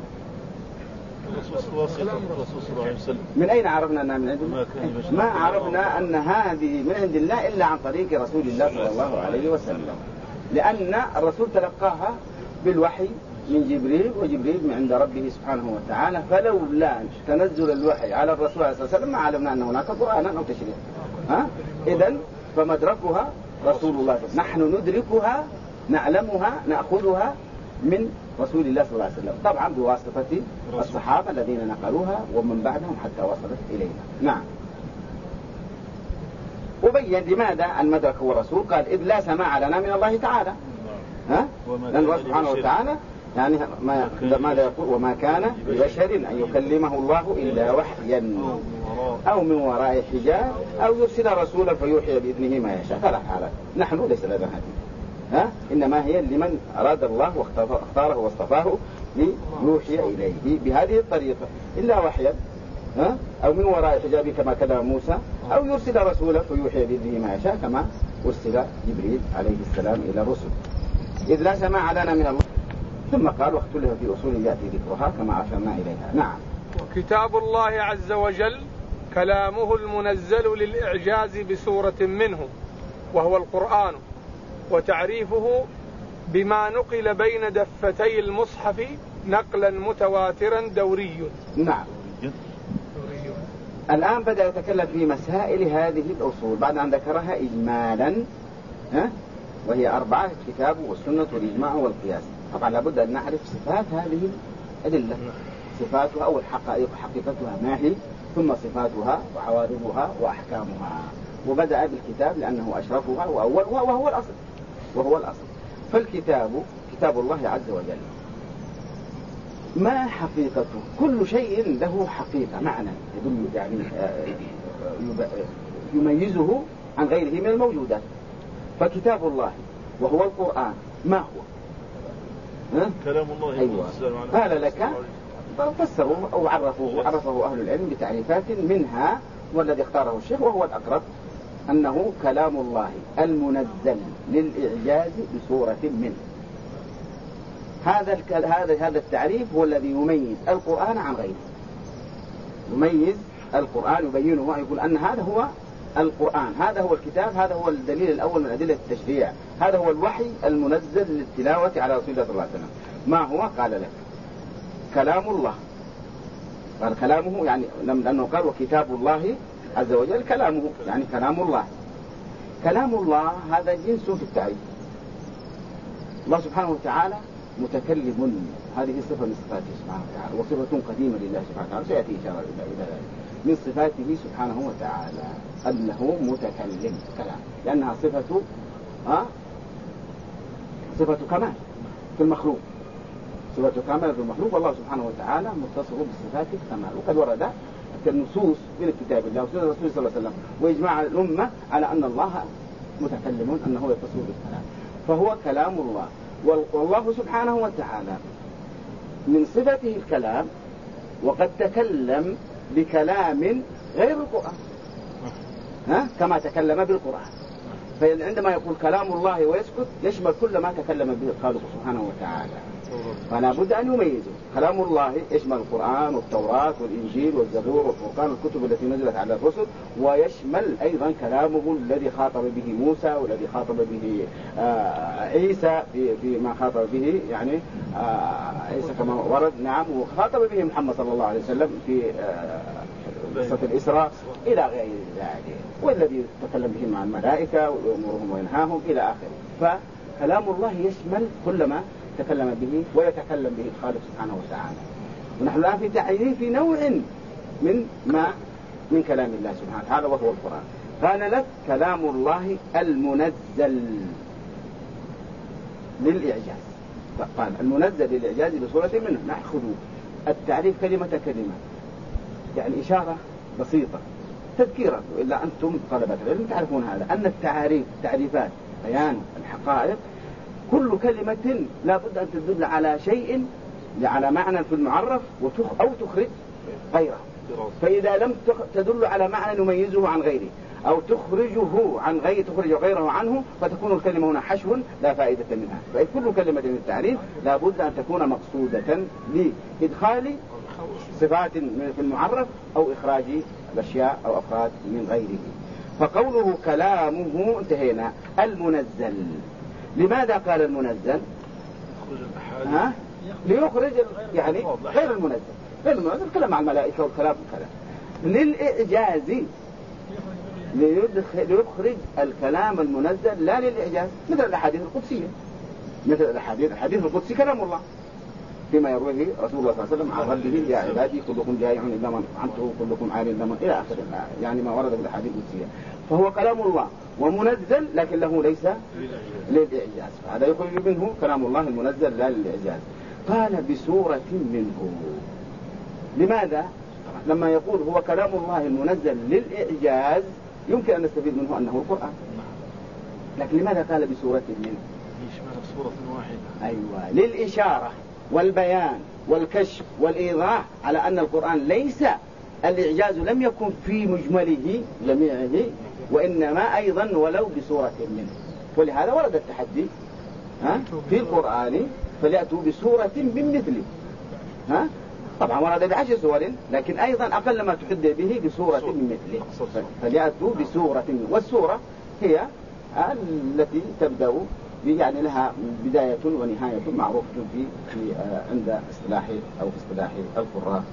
الرسول صلى الله عليه وسلم. من أين عرفنا أنها من عند الله؟ ما عرفنا أن هذه من عند الله إلا عن طريق رسول الله صلى الله عليه وسلم، لأن الرسول تلقاها بالوحي من جبريل، وجبريل من عند ربه سبحانه وتعالى، فلولا تنزل الوحي على الرسول صلى الله عليه وسلم ما علمنا أن هناك قرآنا أو تشريعا. إذن فمدركها رسول الله، نحن ندركها نعلمها نأخذها من رسول الله صلى الله عليه وسلم، طبعا بواسطة الصحابة الذين نقلوها ومن بعدهم حتى وصلت إلينا. نعم. وبين لماذا المدرك هو الرسول، قال إذ لا سماع لنا من الله تعالى، لأن الله سبحانه وتعالى يعني ماذا يقول وما كان لبشر أن يكلمه الله إلا وحيا أو من وراء حجاب أو يرسل رسولا فيوحي بإذنه ما يشاء. ثلاث حالات، نحن ليس لنا هذه، إنما هي لمن أراد الله واختاره واصطفاه ليوحي إليه بهذه الطريقة، إلا وحيا أو من وراء حجاب كما كلم موسى، أو يرسل رسولا فيوحي بإذنه ما يشاء كما أرسل جبريل عليه السلام إلى الرسل. إذ لا سماع لنا من الله. ثم قال واختلف في أصول يأتي ذكرها كما أشرنا إليها. نعم. وكتاب الله عز وجل كلامه المنزل للإعجاز بسورة منه وهو القرآن، وتعريفه بما نقل بين دفتي المصحف نقلا متواترا دوري. نعم. الآن بدأ يتكلم في مسائل هذه الأصول بعد أن ذكرها إجمالا، وهي 4: الكتاب والسنة والإجماع والقياس. طبعا لابد أن نعرف صفات هذه الأدلة، صفاتها أو الحقائق حقيقتها ما هي، ثم صفاتها وعوارضها وأحكامها. وبدأ بالكتاب لأنه أشرفها وأولها وهو الأصل. فالكتاب كتاب الله عز وجل. ما حقيقته؟ كل شيء له حقيقة، معنى يدل يعني يميزه عن غيره من الموجودات. فكتاب الله وهو القرآن ما هو؟ كلام الله. أيوة. قال لك فسروا أو عرفه أهل العلم بتعريفات، منها والذي اختاره الشيخ وهو الأقرب أنه كلام الله المنزل للإعجاز بسورة منه. هذا التعريف هو الذي يميز القرآن عن غيره، يميز القرآن يبينه ويقول أن هذا هو القرآن، هذا هو الكتاب، هذا هو الدليل الأول من أدلة التشريع، هذا هو الوحي المنزل للتلاوة على رسول الله صلى الله عليه وسلم. ما هو؟ قال لك كلام الله. قال كلامه يعني لأنه قال وكتاب الله عز وجل كلامه، يعني كلام الله. كلام الله هذا جنس في التعريف. الله سبحانه وتعالى متكلم، هذه صفة من صفاته سبحانه وتعالى، وصفة قديمة لله سبحانه وتعالى سيأتي إشارة إلى ذلك. من صفاته سبحانه وتعالى أنه متكلم كلام، لأنها صفة كمال في المخلوق، صفة كمال في المخلوق، والله سبحانه وتعالى متصف بصفات الكمال. وقد ورد النصوص من كتاب الله وسنة الرسول صلى الله عليه وسلم وإجماع الأمة على أن الله متكلم، أنه يتصف بالكلام، فهو كلام الله. والله سبحانه وتعالى من صفته الكلام، وقد تكلم بكلام غير القرآن كما تكلم بالقرآن. فعندما يقول كلام الله ويسكت يشمل كل ما تكلم به الخالق سبحانه وتعالى، فلا بد أن يميزه. كلام الله يشمل القرآن والتوراة والإنجيل والزبور والفرقان والكتب التي نزلت على الرسل، ويشمل أيضا كلامه الذي خاطب به موسى والذي خاطب به عيسى فيما خاطب به يعني عيسى كما ورد، نعم، وخاطب به محمد صلى الله عليه وسلم في قصة الإسراء إلى غير ذلك، والذي تكلم به مع الملائكة ويأمرهم وينهاهم إلى آخره. فكلام الله يشمل كل ما تكلم به ويتكلم به الخالق سبحانه وتعالى. ونحن الآن في تعريف نوع من كلام الله سبحانه وتعالى وهو القرآن. قال لك كلام الله المنزل للإعجاز. قال المنزل للإعجاز بصورة منه. نأخذ التعريف كلمة كلمة، يعني إشارة بسيطة تذكيرا، وإلا أنتم طلبة العلم تعرفون هذا، أن تعريفات بيان الحقائق كل كلمة لا بد أن تدل على شيء، على معنى في المعرف أو تخرج غيره. فإذا لم تدل على معنى يميزه عن غيره أو تخرج غيره عنه، فتكون الكلمة هنا حشو لا فائدة منها. فكل كلمة من التعريف لا بد أن تكون مقصودة لإدخال صفات في المعرف أو إخراج الأشياء أو أفراد من غيره. فقوله كلامه انتهينا. المنزل، لماذا قال المنزل؟ ليخرج يعني غير المنزل كلام مع الملائكة والكلام للإعجاز، ليخرج الكلام المنزل لا للإعجاز، مثل الأحاديث القدسية. الحديث القدسي كلام الله فيما يرويه رسول الله صلى الله عليه وسلم عن ربه: يا عبادي كلكم جائع إلا من أطعمته كلكم عار إلا من، إلى آخر يعني ما ورد في الأحاديث القدسية. فهو كلام الله ومنزل لكن له ليس للإعجاز، هذا يخرج منه كلام الله المنزل لا للإعجاز. قال بسورة منه. لماذا؟ لما يقول هو كلام الله المنزل للإعجاز يمكن أن نستفيد منه أنه القرآن، لكن لماذا قال بسورة منه؟ يشمل سورة واحدة. أيوة، للإشارة والبيان والكشف والإيضاح على أن القرآن ليس الإعجاز لم يكن في مجمله جميعه، وإنما أيضا ولو بسورة منه. ولهذا ورد التحدي في القرآن فليأتوا بسورة من مثله. طبعا ورد ب10 سور، لكن أيضا أقل ما تحدى به بسورة من مثله. فليأتوا بسورة منه، والسورة هي التي تبدأ يعني لها بداية ونهاية معروفة في عند اصطلاح أو في اصطلاح القراء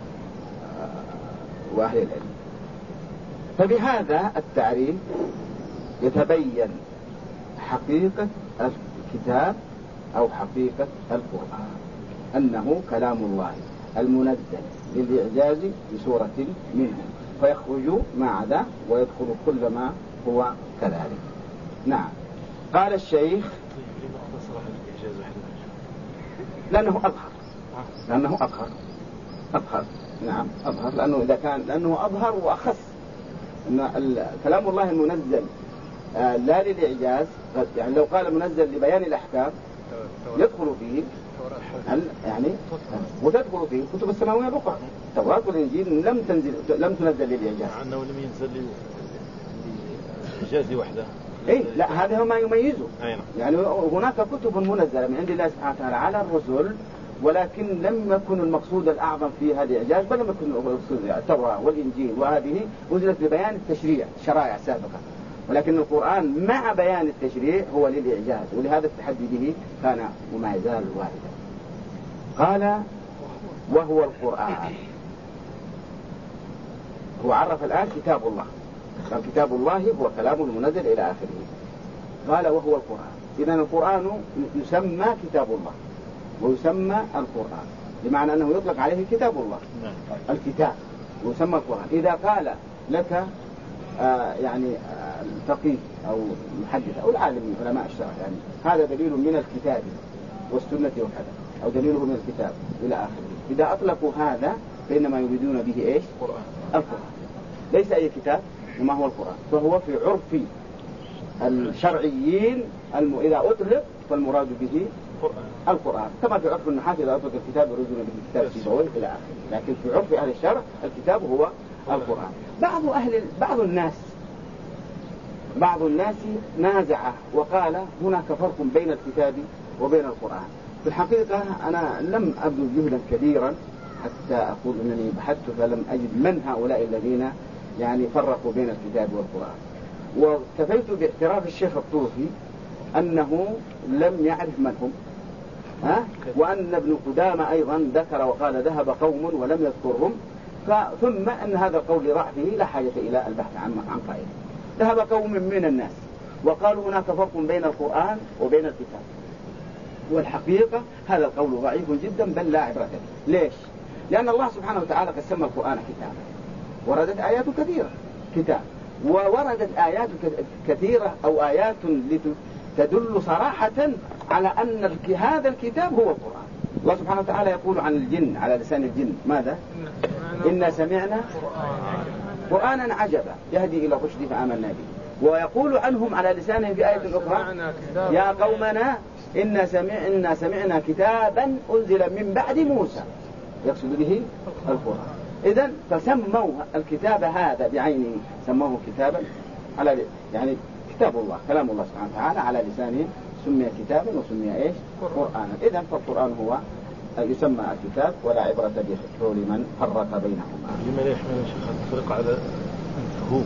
وأهل العلم. فبهذا التعريف يتبين حقيقة الكتاب أو حقيقة القرآن، أنه كلام الله المنزل للإعجاز بسورة منه، فيخرج ما عدا ويدخل كل ما هو كذلك. نعم. قال الشيخ لأنه أظهر. نعم أظهر، لأنه أظهر وأخص. إن كلام الله المنزل لا للإعجاز، يعني لو قال منزل لبيان الأحكام يدخل فيه يعني وتدخل فيه كتب السماوية الأخرى. التوراة والإنجيل لم تنزل للإعجاز، عنه لم ينزل للإعجاز وحده. لا، هذا هو ما يميزه. يعني هناك كتب منزلة من عند الله سبحانه وتعالى على الرسل، ولكن لم يكن المقصود الأعظم فيها الإعجاز، بل لم يكن المقصود التوراة والإنجيل، وهذه نزلت لبيان التشريع شرائع سابقة، ولكن القرآن مع بيان التشريع هو للإعجاز، ولهذا التحدي به كان وما يزال واردا. قال وهو القرآن. هو عرف الآن كتاب الله، كتاب الله هو كلام المنزل إلى آخره. قال وهو القرآن. إذن القرآن يسمى كتاب الله ويسمى القرآن، بمعنى أنه يطلق عليه كتاب الله الكتاب ويسمى القرآن. إذا قال لك يعني الفقيه أو المحدث أو العالم من علماء الشرع يعني هذا دليل من الكتاب والسنة وكذا، أو دليله من الكتاب إلى آخره، إذا أطلقوا هذا فإنما يريدون به إيش؟ القرآن. ليس أي كتاب، وما هو القرآن، فهو في عرف الشرعيين إذا أطلق فالمراد به القرآن، كما في عرف النحاة إذا أطلق الكتاب يريدون به كتاب سيبويه إلى آخره. لكن في عرف أهل الشرع الكتاب هو القرآن. بعض الناس نازع وقال هناك فرق بين الكتاب وبين القرآن. في الحقيقة أنا لم أبذل جهدا كبيرا حتى أقول أنني بحثت فلم أجد من هؤلاء الذين يعني فرقوا بين الكتاب والقرآن، وكفيت باعتراف الشيخ الطوفي أنه لم يعرف من هم، وأن ابن قدامة أيضا ذكر وقال ذهب قوم ولم يذكرهم، ثم أن هذا القول لضعفه لا حاجة إلى البحث عن قائله. ذهب قوم من الناس وقالوا هناك فرق بين القرآن وبين الكتاب، والحقيقة هذا القول ضعيف جدا بل لا عبرة به. ليش؟ لأن الله سبحانه وتعالى قد سمى القرآن كتابا، وردت آيات كثيرة كتاب، ووردت آيات كثيرة أو آيات تدل صراحة على أن هذا الكتاب هو القرآن. الله سبحانه وتعالى يقول عن الجن على لسان الجن ماذا؟ إنا سمعنا قرآنا عجبا يهدي إلى الرشد فآمنا به. ويقول عنهم على لسانهم في آية أخرى يا قومنا إنا سمعنا كتابا أنزل من بعد موسى، يقصد به القرآن. إذن فسموا الكتاب هذا بعينه، سموه كتابا على يعني كتاب الله كلام الله سبحانه وتعالى على لسانهم، سمي كتابا وسمي إيش؟ قرآنا. إذن فالقرآن هو يسمى الكتاب، ولا عبرة بحول من فرق بينهما. لما لا يحمل شيخ التفريق على المفهوم؟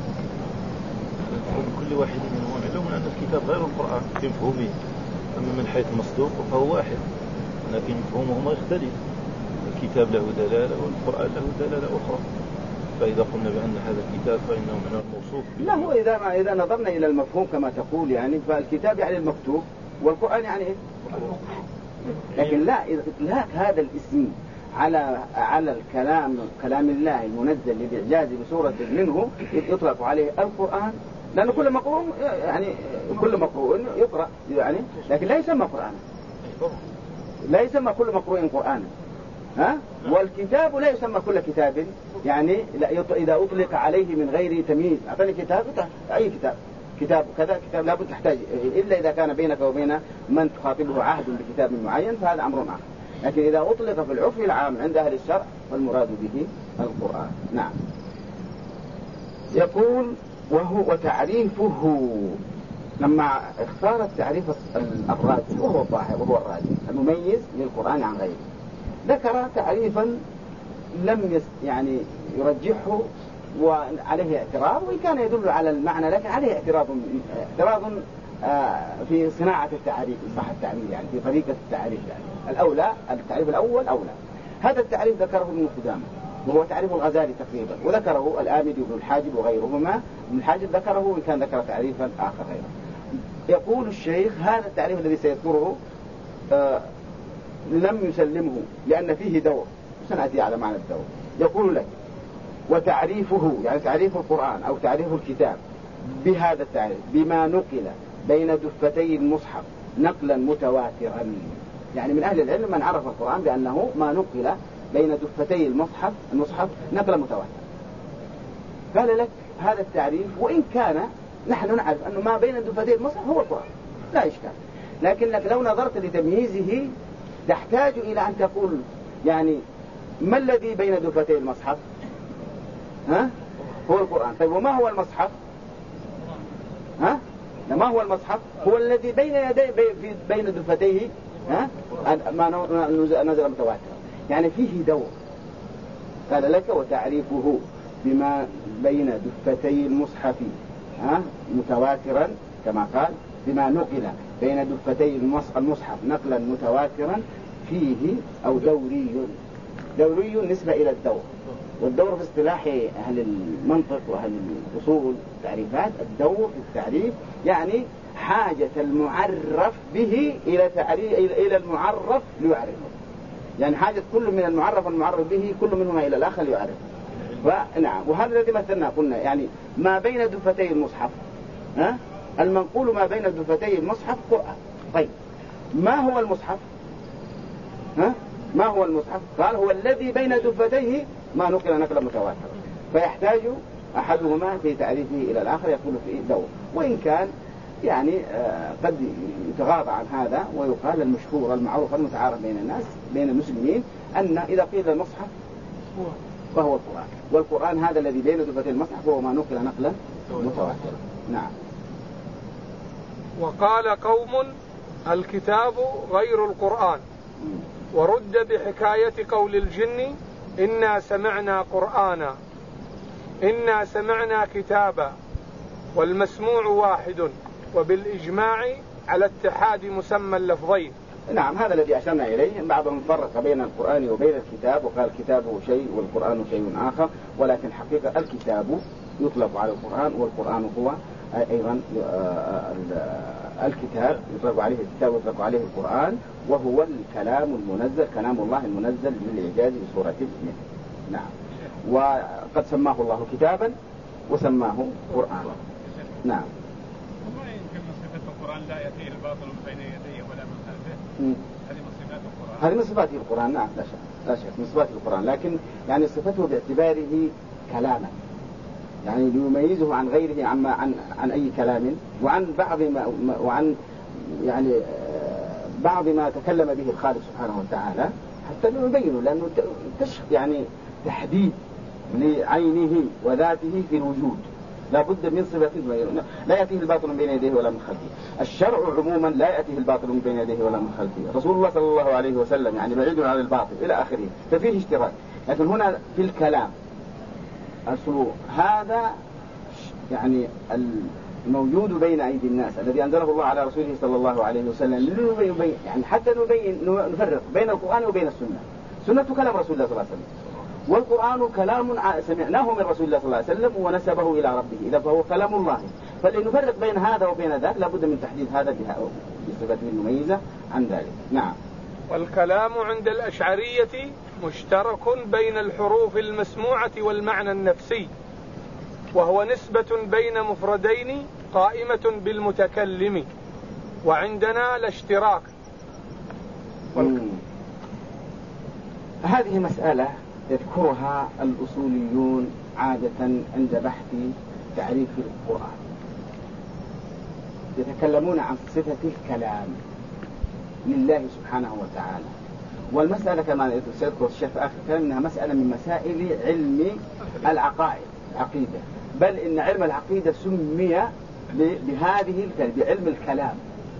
كل واحد منهم معلوم أن الكتاب غير القرآن في مفهومه، أما من حيث المصدوق فهو واحد، لكن مفهومهما يختلف. الكتاب له دلالة والقرآن له دلالة أخرى. فإذا قلنا بأن هذا الكتاب فإنه معناه الموصوف. لا، هو إذا نظرنا إلى المفهوم كما تقول يعني، فالكتاب يعني المكتوب والقرآن يعني إيه؟ لكن لا، إذا إطلاق هذا الاسم على الكلام كلام الله المنزل للإعجاز بسورة منه يطلق عليه القرآن، لأن كل مقروء يعني كل مقروء يقرأ يعني، لكن لا يسمى قرآنا، لا يسمى كل مقروء قرآنا. والكتاب لا يسمى كل كتاب يعني إذا أطلق عليه من غير تمييز. أعطني كتاب، أي كتاب كذا كتاب لابد تحتاج، إلا إذا كان بينك وبين من تخاطبه عهد بكتاب معين فهذا أمر آخر. لكن إذا أطلق في العرف العام عند أهل الشرع فالمراد به القرآن. نعم. يقول وتعريفه، لما اختار التعريف الراجح وهو الظاهر وهو الراجح المميز للقرآن عن غيره، ذكر تعريفا لم يعني يرجحه وعليه اعتراض، وإن كان يدل على المعنى لكن عليه اعتراض في صناعة التعريف صح التعريف يعني في طريقة التعريف يعني. الأولى التعريف الأول أولى. هذا التعريف ذكره ابن قدامة وهو تعريف الغزالي تقريبا، وذكره الآمدي وابن الحاجب وغيرهما. ابن الحاجب ذكره وإن كان ذكر تعريفا آخر غيره. يقول الشيخ هذا التعريف الذي سيذكره لم يسلمه لأن فيه دور، سنأتي على معنى الدور. يقول لك وتعريفه يعني تعريف القرآن أو تعريف الكتاب بهذا التعريف بما نقل بين دفتي المصحف نقلا متواترا. يعني من أهل العلم من عرف القرآن بأنه ما نقل بين دفتي المصحف نقلا متواترا. قال لك هذا التعريف وإن كان نحن نعرف أنه ما بين دفتي المصحف هو القرآن لا إشكال، لكنك لو نظرت لتمييزه تحتاج إلى أن تقول يعني ما الذي بين دفتي المصحف؟ هو القرآن. طيب وما هو المصحف؟ ما هو المصحف؟ هو الذي بين يدي بين دفتيه ما نزل متواترا، يعني فيه دور. قال لك وتعريفه بما بين دفتي المصحف متواترا كما قال بما نقل بين دفتي المصحف نقلا متواترا فيه أو دوري نسبة إلى الدور. والدور في اصطلاح أهل المنطق وأهل الأصول التعريفات، الدور في التعريف يعني حاجة المعرف به إلى المعرف ليعرفه، يعني حاجة كل من المعرف والمعرف به كل منهما إلى الآخر ليعرفه. نعم. وهذا الذي مثلنا قلنا يعني ما بين دفتي المصحف المنقول ما بين دفتي المصحف قرآن. طيب ما هو المصحف؟ ما هو المصحف؟ قال هو الذي بين دفتيه ما نقل نقلا متواترا، فيحتاج أحدهما في تعريفه إلى الآخر يكون فيه دور، وإن كان يعني قد يتغاضى عن هذا ويقال المشهور المعروف المتعارف بين الناس بين المسلمين أن إذا قيل المصحف فهو القرآن، والقرآن هذا الذي بين دفتي المصحف هو ما نقل نقلا متواترا. نعم. وقال قوم الكتاب غير القرآن، ورد بحكاية قول الجن إنا سمعنا قرآنا، إنا سمعنا كتابا، والمسموع واحد، وبالإجماع على اتحاد مسمى اللفظين. نعم، هذا الذي أشرنا إليه. بعضهم فرق بين القرآن وبين الكتاب وقال الكتاب شيء والقرآن شيء آخر، ولكن حقيقة الكتاب يطلق على القرآن، والقرآن هو أيضا الكتاب يطلق عليه الكتاب ويطلق عليه القرآن، وهو الكلام المنزل كلام الله المنزل للإعجاز بصورة منه. نعم. وقد سماه الله كتابا وسماه قرآنا. نعم. وما يمكن صفة القرآن لا يأتي الباطل من بين يديه ولا من خلفه، هذه من صفات القرآن. هذه من صفات القرآن. نعم لا شك من صفات القرآن، لكن يعني صفته باعتباره كلاما يعني ليميزه عن غيره عن أي كلام، وعن بعض ما تكلم به الخالق سبحانه وتعالى، حتى نبينه، لأنه يعني تحديد لعينه وذاته في الوجود لا بد من صفة لا يأتيه الباطل من بين يديه ولا من خلفه. الشرع عموما لا يأتيه الباطل من بين يديه ولا من خلفه. رسول الله صلى الله عليه وسلم يعني بعيد عن الباطل إلى آخره، ففيه اشتراك. لكن هنا في الكلام هذا يعني الموجود بين أيدي الناس الذي أنزله الله على رسوله صلى الله عليه وسلم، يعني حتى نفرق بين القرآن وبين السنة. سنة كلام رسول الله صلى الله عليه وسلم، والقرآن كلام سمعناه من رسول الله صلى الله عليه وسلم ونسبه إلى ربه، إذا فهو كلام الله. فلنفرق بين هذا وبين ذاك لابد من تحديد هذا بصفة مميزة عن ذلك. نعم. والكلام عند الأشعرية مشترك بين الحروف المسموعة والمعنى النفسي، وهو نسبة بين مفردين قائمة بالمتكلم، وعندنا الاشتراك. هذه مسألة يذكرها الأصوليون عادة عند بحث تعريف القرآن، يتكلمون عن صفة الكلام لله سبحانه وتعالى. والمسألة كما سيذكر الشيخ في آخر كلام إنها مسألة من مسائل علم العقائد، العقيدة، بل إن علم العقيدة سمي بهذه بعلم الكلام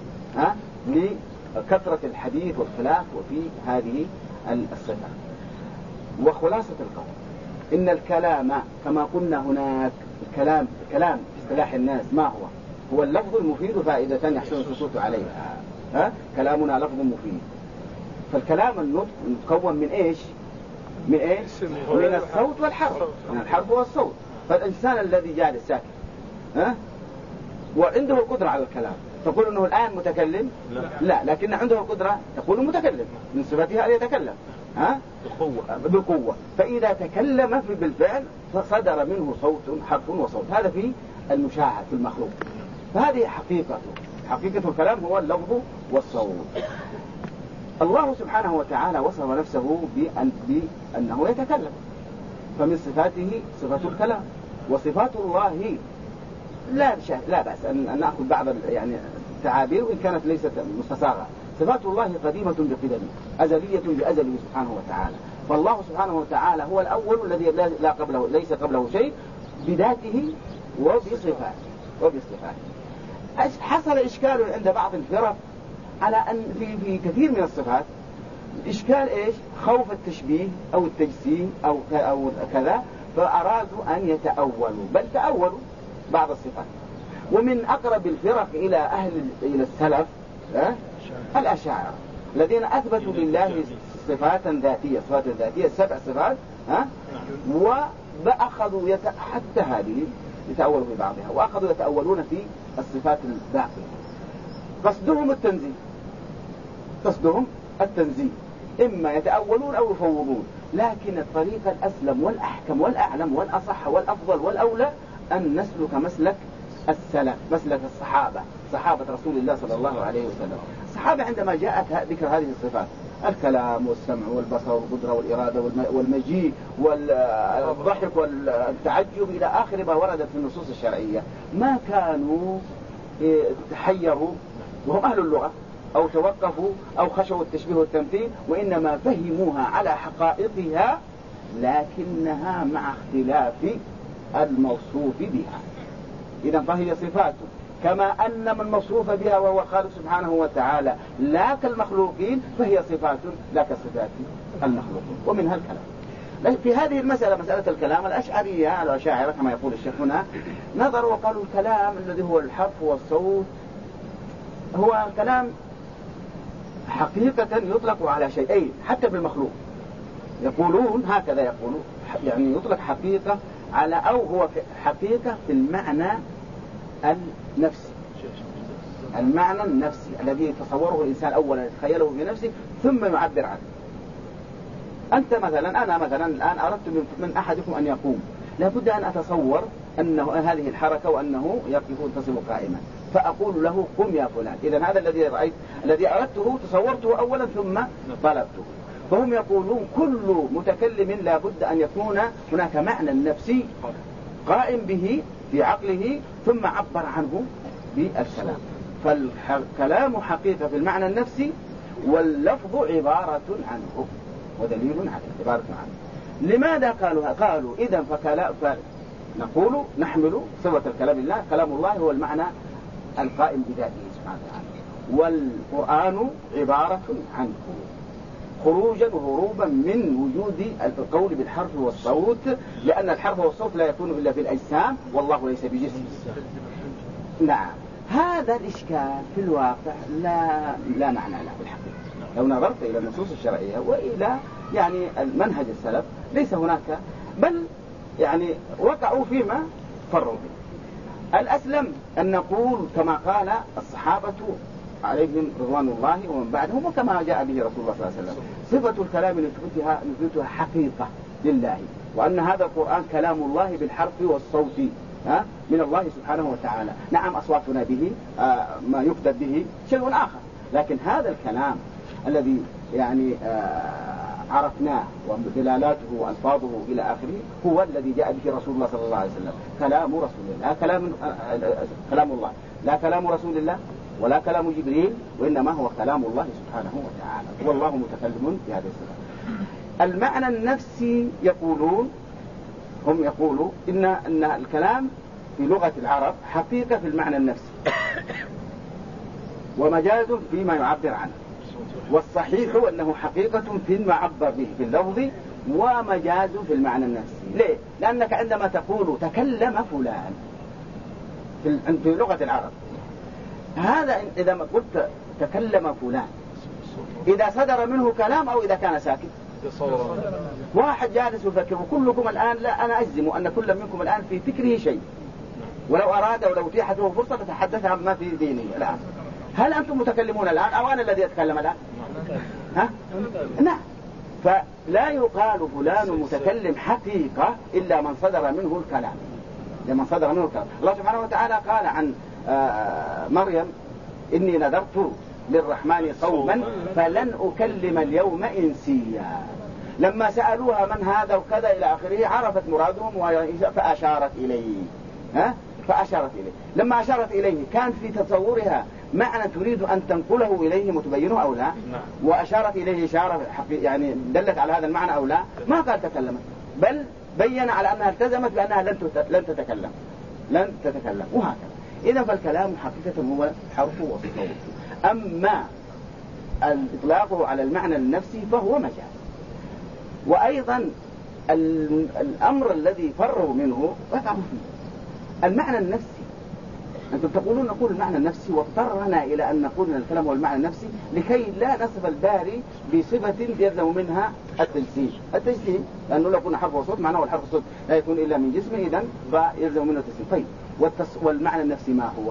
لكثرة الحديث والخلاف وفي هذه الصفة. وخلاصة القول إن الكلام كما قلنا هناك الكلام في اصطلاح الناس ما هو اللفظ المفيد فائدة يحسن السكوت عليها. كلامنا لفظ مفيد. فالكلام النطق متكون من إيش؟ من الصوت والحرف، من الحرف والصوت. فالإنسان الذي جالس ساكت وعنده القدرة على الكلام تقول أنه الآن متكلم؟ لا، لكن عنده القدرة تقول متكلم، من صفتها أن يتكلم بالقوة. فإذا تكلم بالفعل فصدر منه صوت، حرف وصوت. هذا في المشاهد في المخلوق. فهذه حقيقة الكلام هو اللفظ والصوت. الله سبحانه وتعالى وصف نفسه بأنه يتكلم، فمن صفاته صفة الكلام. وصفات الله لا بأس أن نأخذ بعض التعابير وإن كانت ليست مستصاغة. صفات الله قديمة بقدمه، أزلية بأزله سبحانه وتعالى. فالله سبحانه وتعالى هو الأول الذي ليس قبله شيء بذاته وبصفاته. حصل إشكال عند بعض الفرق على أن في كثير من الصفات إشكال إيش؟ خوف التشبيه أو التجسيم أو كذا، فأرادوا أن يتأولوا، بل تأولوا بعض الصفات. ومن أقرب الفرق إلى السلف الأشاعرة الذين أثبتوا لله صفات ذاتية 7 صفات، وأخذوا حتى هذه يتأولوا في بعضها، وأخذوا يتأولون في الصفات الباقية. قصدهم التنزيه، إما يتأولون أو يفوضون. لكن الطريق الأسلم والأحكم والأعلم والأصح والأفضل والأولى أن نسلك مسلك السلف، مسلك الصحابة، صحابة رسول الله صلى الله عليه وسلم. الصحابة عندما جاءت ذكر هذه الصفات، الكلام والسمع والبصر والقدرة والإرادة والمجيء والضحك والتعجب إلى آخر ما وردت في النصوص الشرعية، ما كانوا تحيروا وهم أهل اللغة أو توقفوا أو خشوا التشبيه والتمثيل، وإنما فهموها على حقائقها، لكنها مع اختلاف الموصوف بها. إذا فهي صفات كما أن من موصوف بها وهو خالق سبحانه وتعالى لا كالمخلوقين، فهي صفات لا كصفات المخلوقين. ومنها الكلام. في هذه المسألة، مسألة الكلام، الأشعرية الأشاعرة كما يقول الشيخ هنا نظروا وقالوا الكلام الذي هو الحرف والصوت هو كلام حقيقة يطلق على شيئين حتى بالمخلوق. يقولون هكذا، يقولون يعني يطلق حقيقة على، أو هو حقيقة في المعنى النفسي، المعنى النفسي الذي يتصوره الإنسان أولا، يتخيله في نفسه ثم يعبر عنه. أنت مثلا، أنا مثلا الآن أردت من أحدكم أن يقوم، لابد أن أتصور أنه هذه الحركة وأنه يقف ينتصب قائما، فأقول له قم يا فلان. إذا هذا الذي أردته تصورته أولا ثم طلبته. فهم يقولون كل متكلم لابد أن يكون هناك معنى نفسي قائم به في عقله ثم عبر عنه بالكلام. فالكلام حقيقة في المعنى النفسي، واللفظ عبارة عنه ودليل عليه عبارة عنه. لماذا قالوا إذن فنقول نحمل صفة الكلام الله، كلام الله هو المعنى القائم بذاته سبحانه وتعالى، والقرآن عبارة عنه خروجا وهروبا من وجود القول بالحرف والصوت، لأن الحرف والصوت لا يكون إلا في الأجسام والله ليس بجسم. نعم، هذا الإشكال في الواقع لا معنى له بالحقيقة. لو نظرت إلى النصوص الشرعية وإلى يعني المنهج السلف ليس هناك، بل يعني وقعوا فيما فروا به. الأسلم أن نقول كما قال الصحابة عليهم رضوان الله ومن بعدهم، وكما جاء به رسول الله صلى الله عليه وسلم، صفة الكلام نثبتها حقيقة لله، وأن هذا القرآن كلام الله بالحرف والصوت من الله سبحانه وتعالى. نعم أصواتنا به ما يكتب به شيء آخر، لكن هذا الكلام الذي يعني عرفناه ودلالاته وألفاظه إلى آخره هو الذي جاء به رسول الله صلى الله عليه وسلم، كلام رسول الله، كلام الله، لا كلام رسول الله ولا كلام جبريل، وإنما هو كلام الله سبحانه وتعالى، والله متكلم في هذا السلام. المعنى النفسي هم يقولوا إن الكلام في لغة العرب حقيقة في المعنى النفسي ومجاز فيما يعبر عنه، والصحيح أنه حقيقة فيما عبر به في اللفظ ومجاز في المعنى النفسي. ليه؟ لأنك عندما تقول تكلم فلان في لغة العرب، هذا إذا ما قلت تكلم فلان إذا صدر منه كلام أو إذا كان ساكت. واحد جالس يفكر، وكلكم الآن لا أنا أجزم أن كل منكم الآن في فكره شيء، ولو أراد ولو اتيحت له فرصة تتحدث عن ما في ذهنه الآن. هل أنتم متكلمون الآن أو أنا الذي أتكلم الآن؟ نعم. فلا يقال فلان متكلم حقيقة إلا من صدر منه الكلام، لمن صدر منه الكلام. الله سبحانه وتعالى قال عن مريم إني نذرت للرحمن صوما فلن أكلم اليوم إنسيا. لما سألوها من هذا وكذا إلى آخره عرفت مرادهم فأشارت إليه. فأشارت إليه. لما أشارت إليه كان في تصورها معنى تريد أن تنقله إليه وتبينه أو لا؟ وأشارت إليه إشارة يعني دلت على هذا المعنى أو لا؟ ما قال تكلمت، بل بين على أنها التزمت بأنها لن تتكلم وهكذا. إذا فالكلام حقيقة هو حرف وصوت. أما الإطلاق على المعنى النفسي فهو مجاز. وأيضا الأمر الذي فروا منه وقعوا فيه المعنى النفسي. أنتم تقولون نقول المعنى النفسي، واضطرنا إلى أن نقول أن الكلام هو المعنى النفسي لكي لا نصف الباري بصفة يلزم منها التجسيم، لأنه لو كنا حرف وصوت معناه والحرف والصوت لا يكون إلا من جسمه، إذن فيلزم منه التجسيم. طيب والمعنى النفسي ما هو؟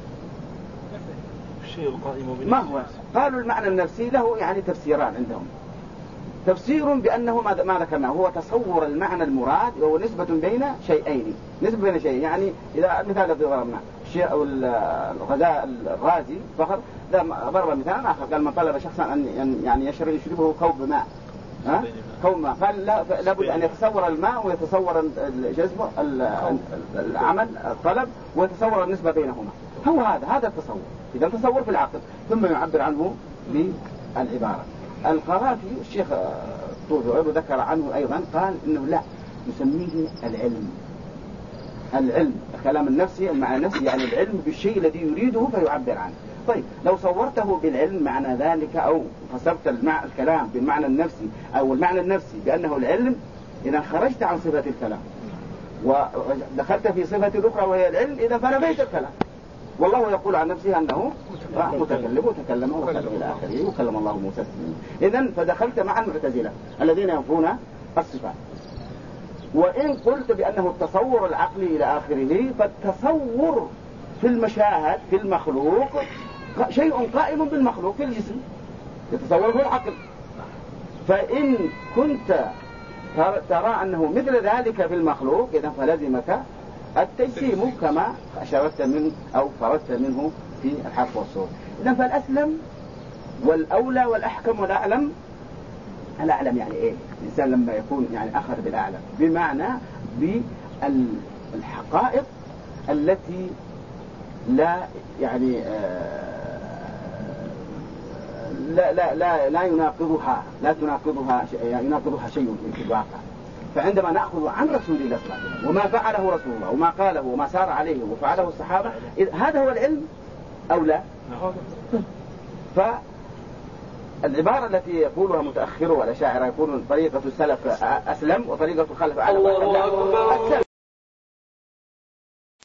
ما هو؟ قالوا المعنى النفسي له يعني تفسيران عندهم. تفسير بأنه ما ذكرناه هو تصور المعنى المراد، وهو نسبة بين شيئين، يعني إذا المثال الذي ضربناه الشيء أو الغذاء الرازي فخر ضرب مثال آخر، قال من طلب شخصا أن يعني يشربه كوب ماء كوب ماء، قال لابد أن يتصور الماء ويتصور الجذب العمل الطلب ويتصور النسبة بينهما. هو هذا التصور، إذا تصور في العقل ثم يعبر عنه بالعبارة. القرافي الشيخ طوذعر ذكر عنه أيضا قال إنه لا نسميه العلم الكلام النفسي، المعنى النفسي يعني العلم بالشيء الذي يريده فيعبر عنه. طيب لو صورته بالعلم معنى ذلك أو فسرت الكلام بالمعنى النفسي أو المعنى النفسي بأنه العلم، إذا خرجت عن صفة الكلام ودخلت في صفة الأخرى وهي العلم، إذا فنبيت الكلام. والله يقول عن نفسه أنه متكلم وتكلم وكلم إلى آخره وكلم الله موسى تكليما. إذن فدخلت مع المعتزلة الذين ينفون الصفات. وإن قلت بأنه التصور العقلي إلى آخره، فالتصور في المشاهد في المخلوق شيء قائم بالمخلوق في الجسم يتصوره العقل. فإن كنت ترى أنه مثل ذلك في المخلوق، إذن فلزمك التجسيم كما أشرت منه أو فردت منه في الحرف والصوت. إذن فالأسلم والأولى والأحكم والأعلم. الأعلم يعني إيه؟ الإنسان لما يكون يعني أخذ بالأعلم بمعنى الحقائق التي لا يعني لا يناقضها يناقضها شيء في الواقع. فعندما نأخذ عن رسول الله صلى الله عليه وسلم وما فعله رسول الله وما قاله وما سار عليه وفعله الصحابة، هذا هو العلم أو لا؟ فالعبارة التي يقولها متأخرو الأشاعرة يقولون طريقة السلف أسلم وطريقة الخلف أعلم.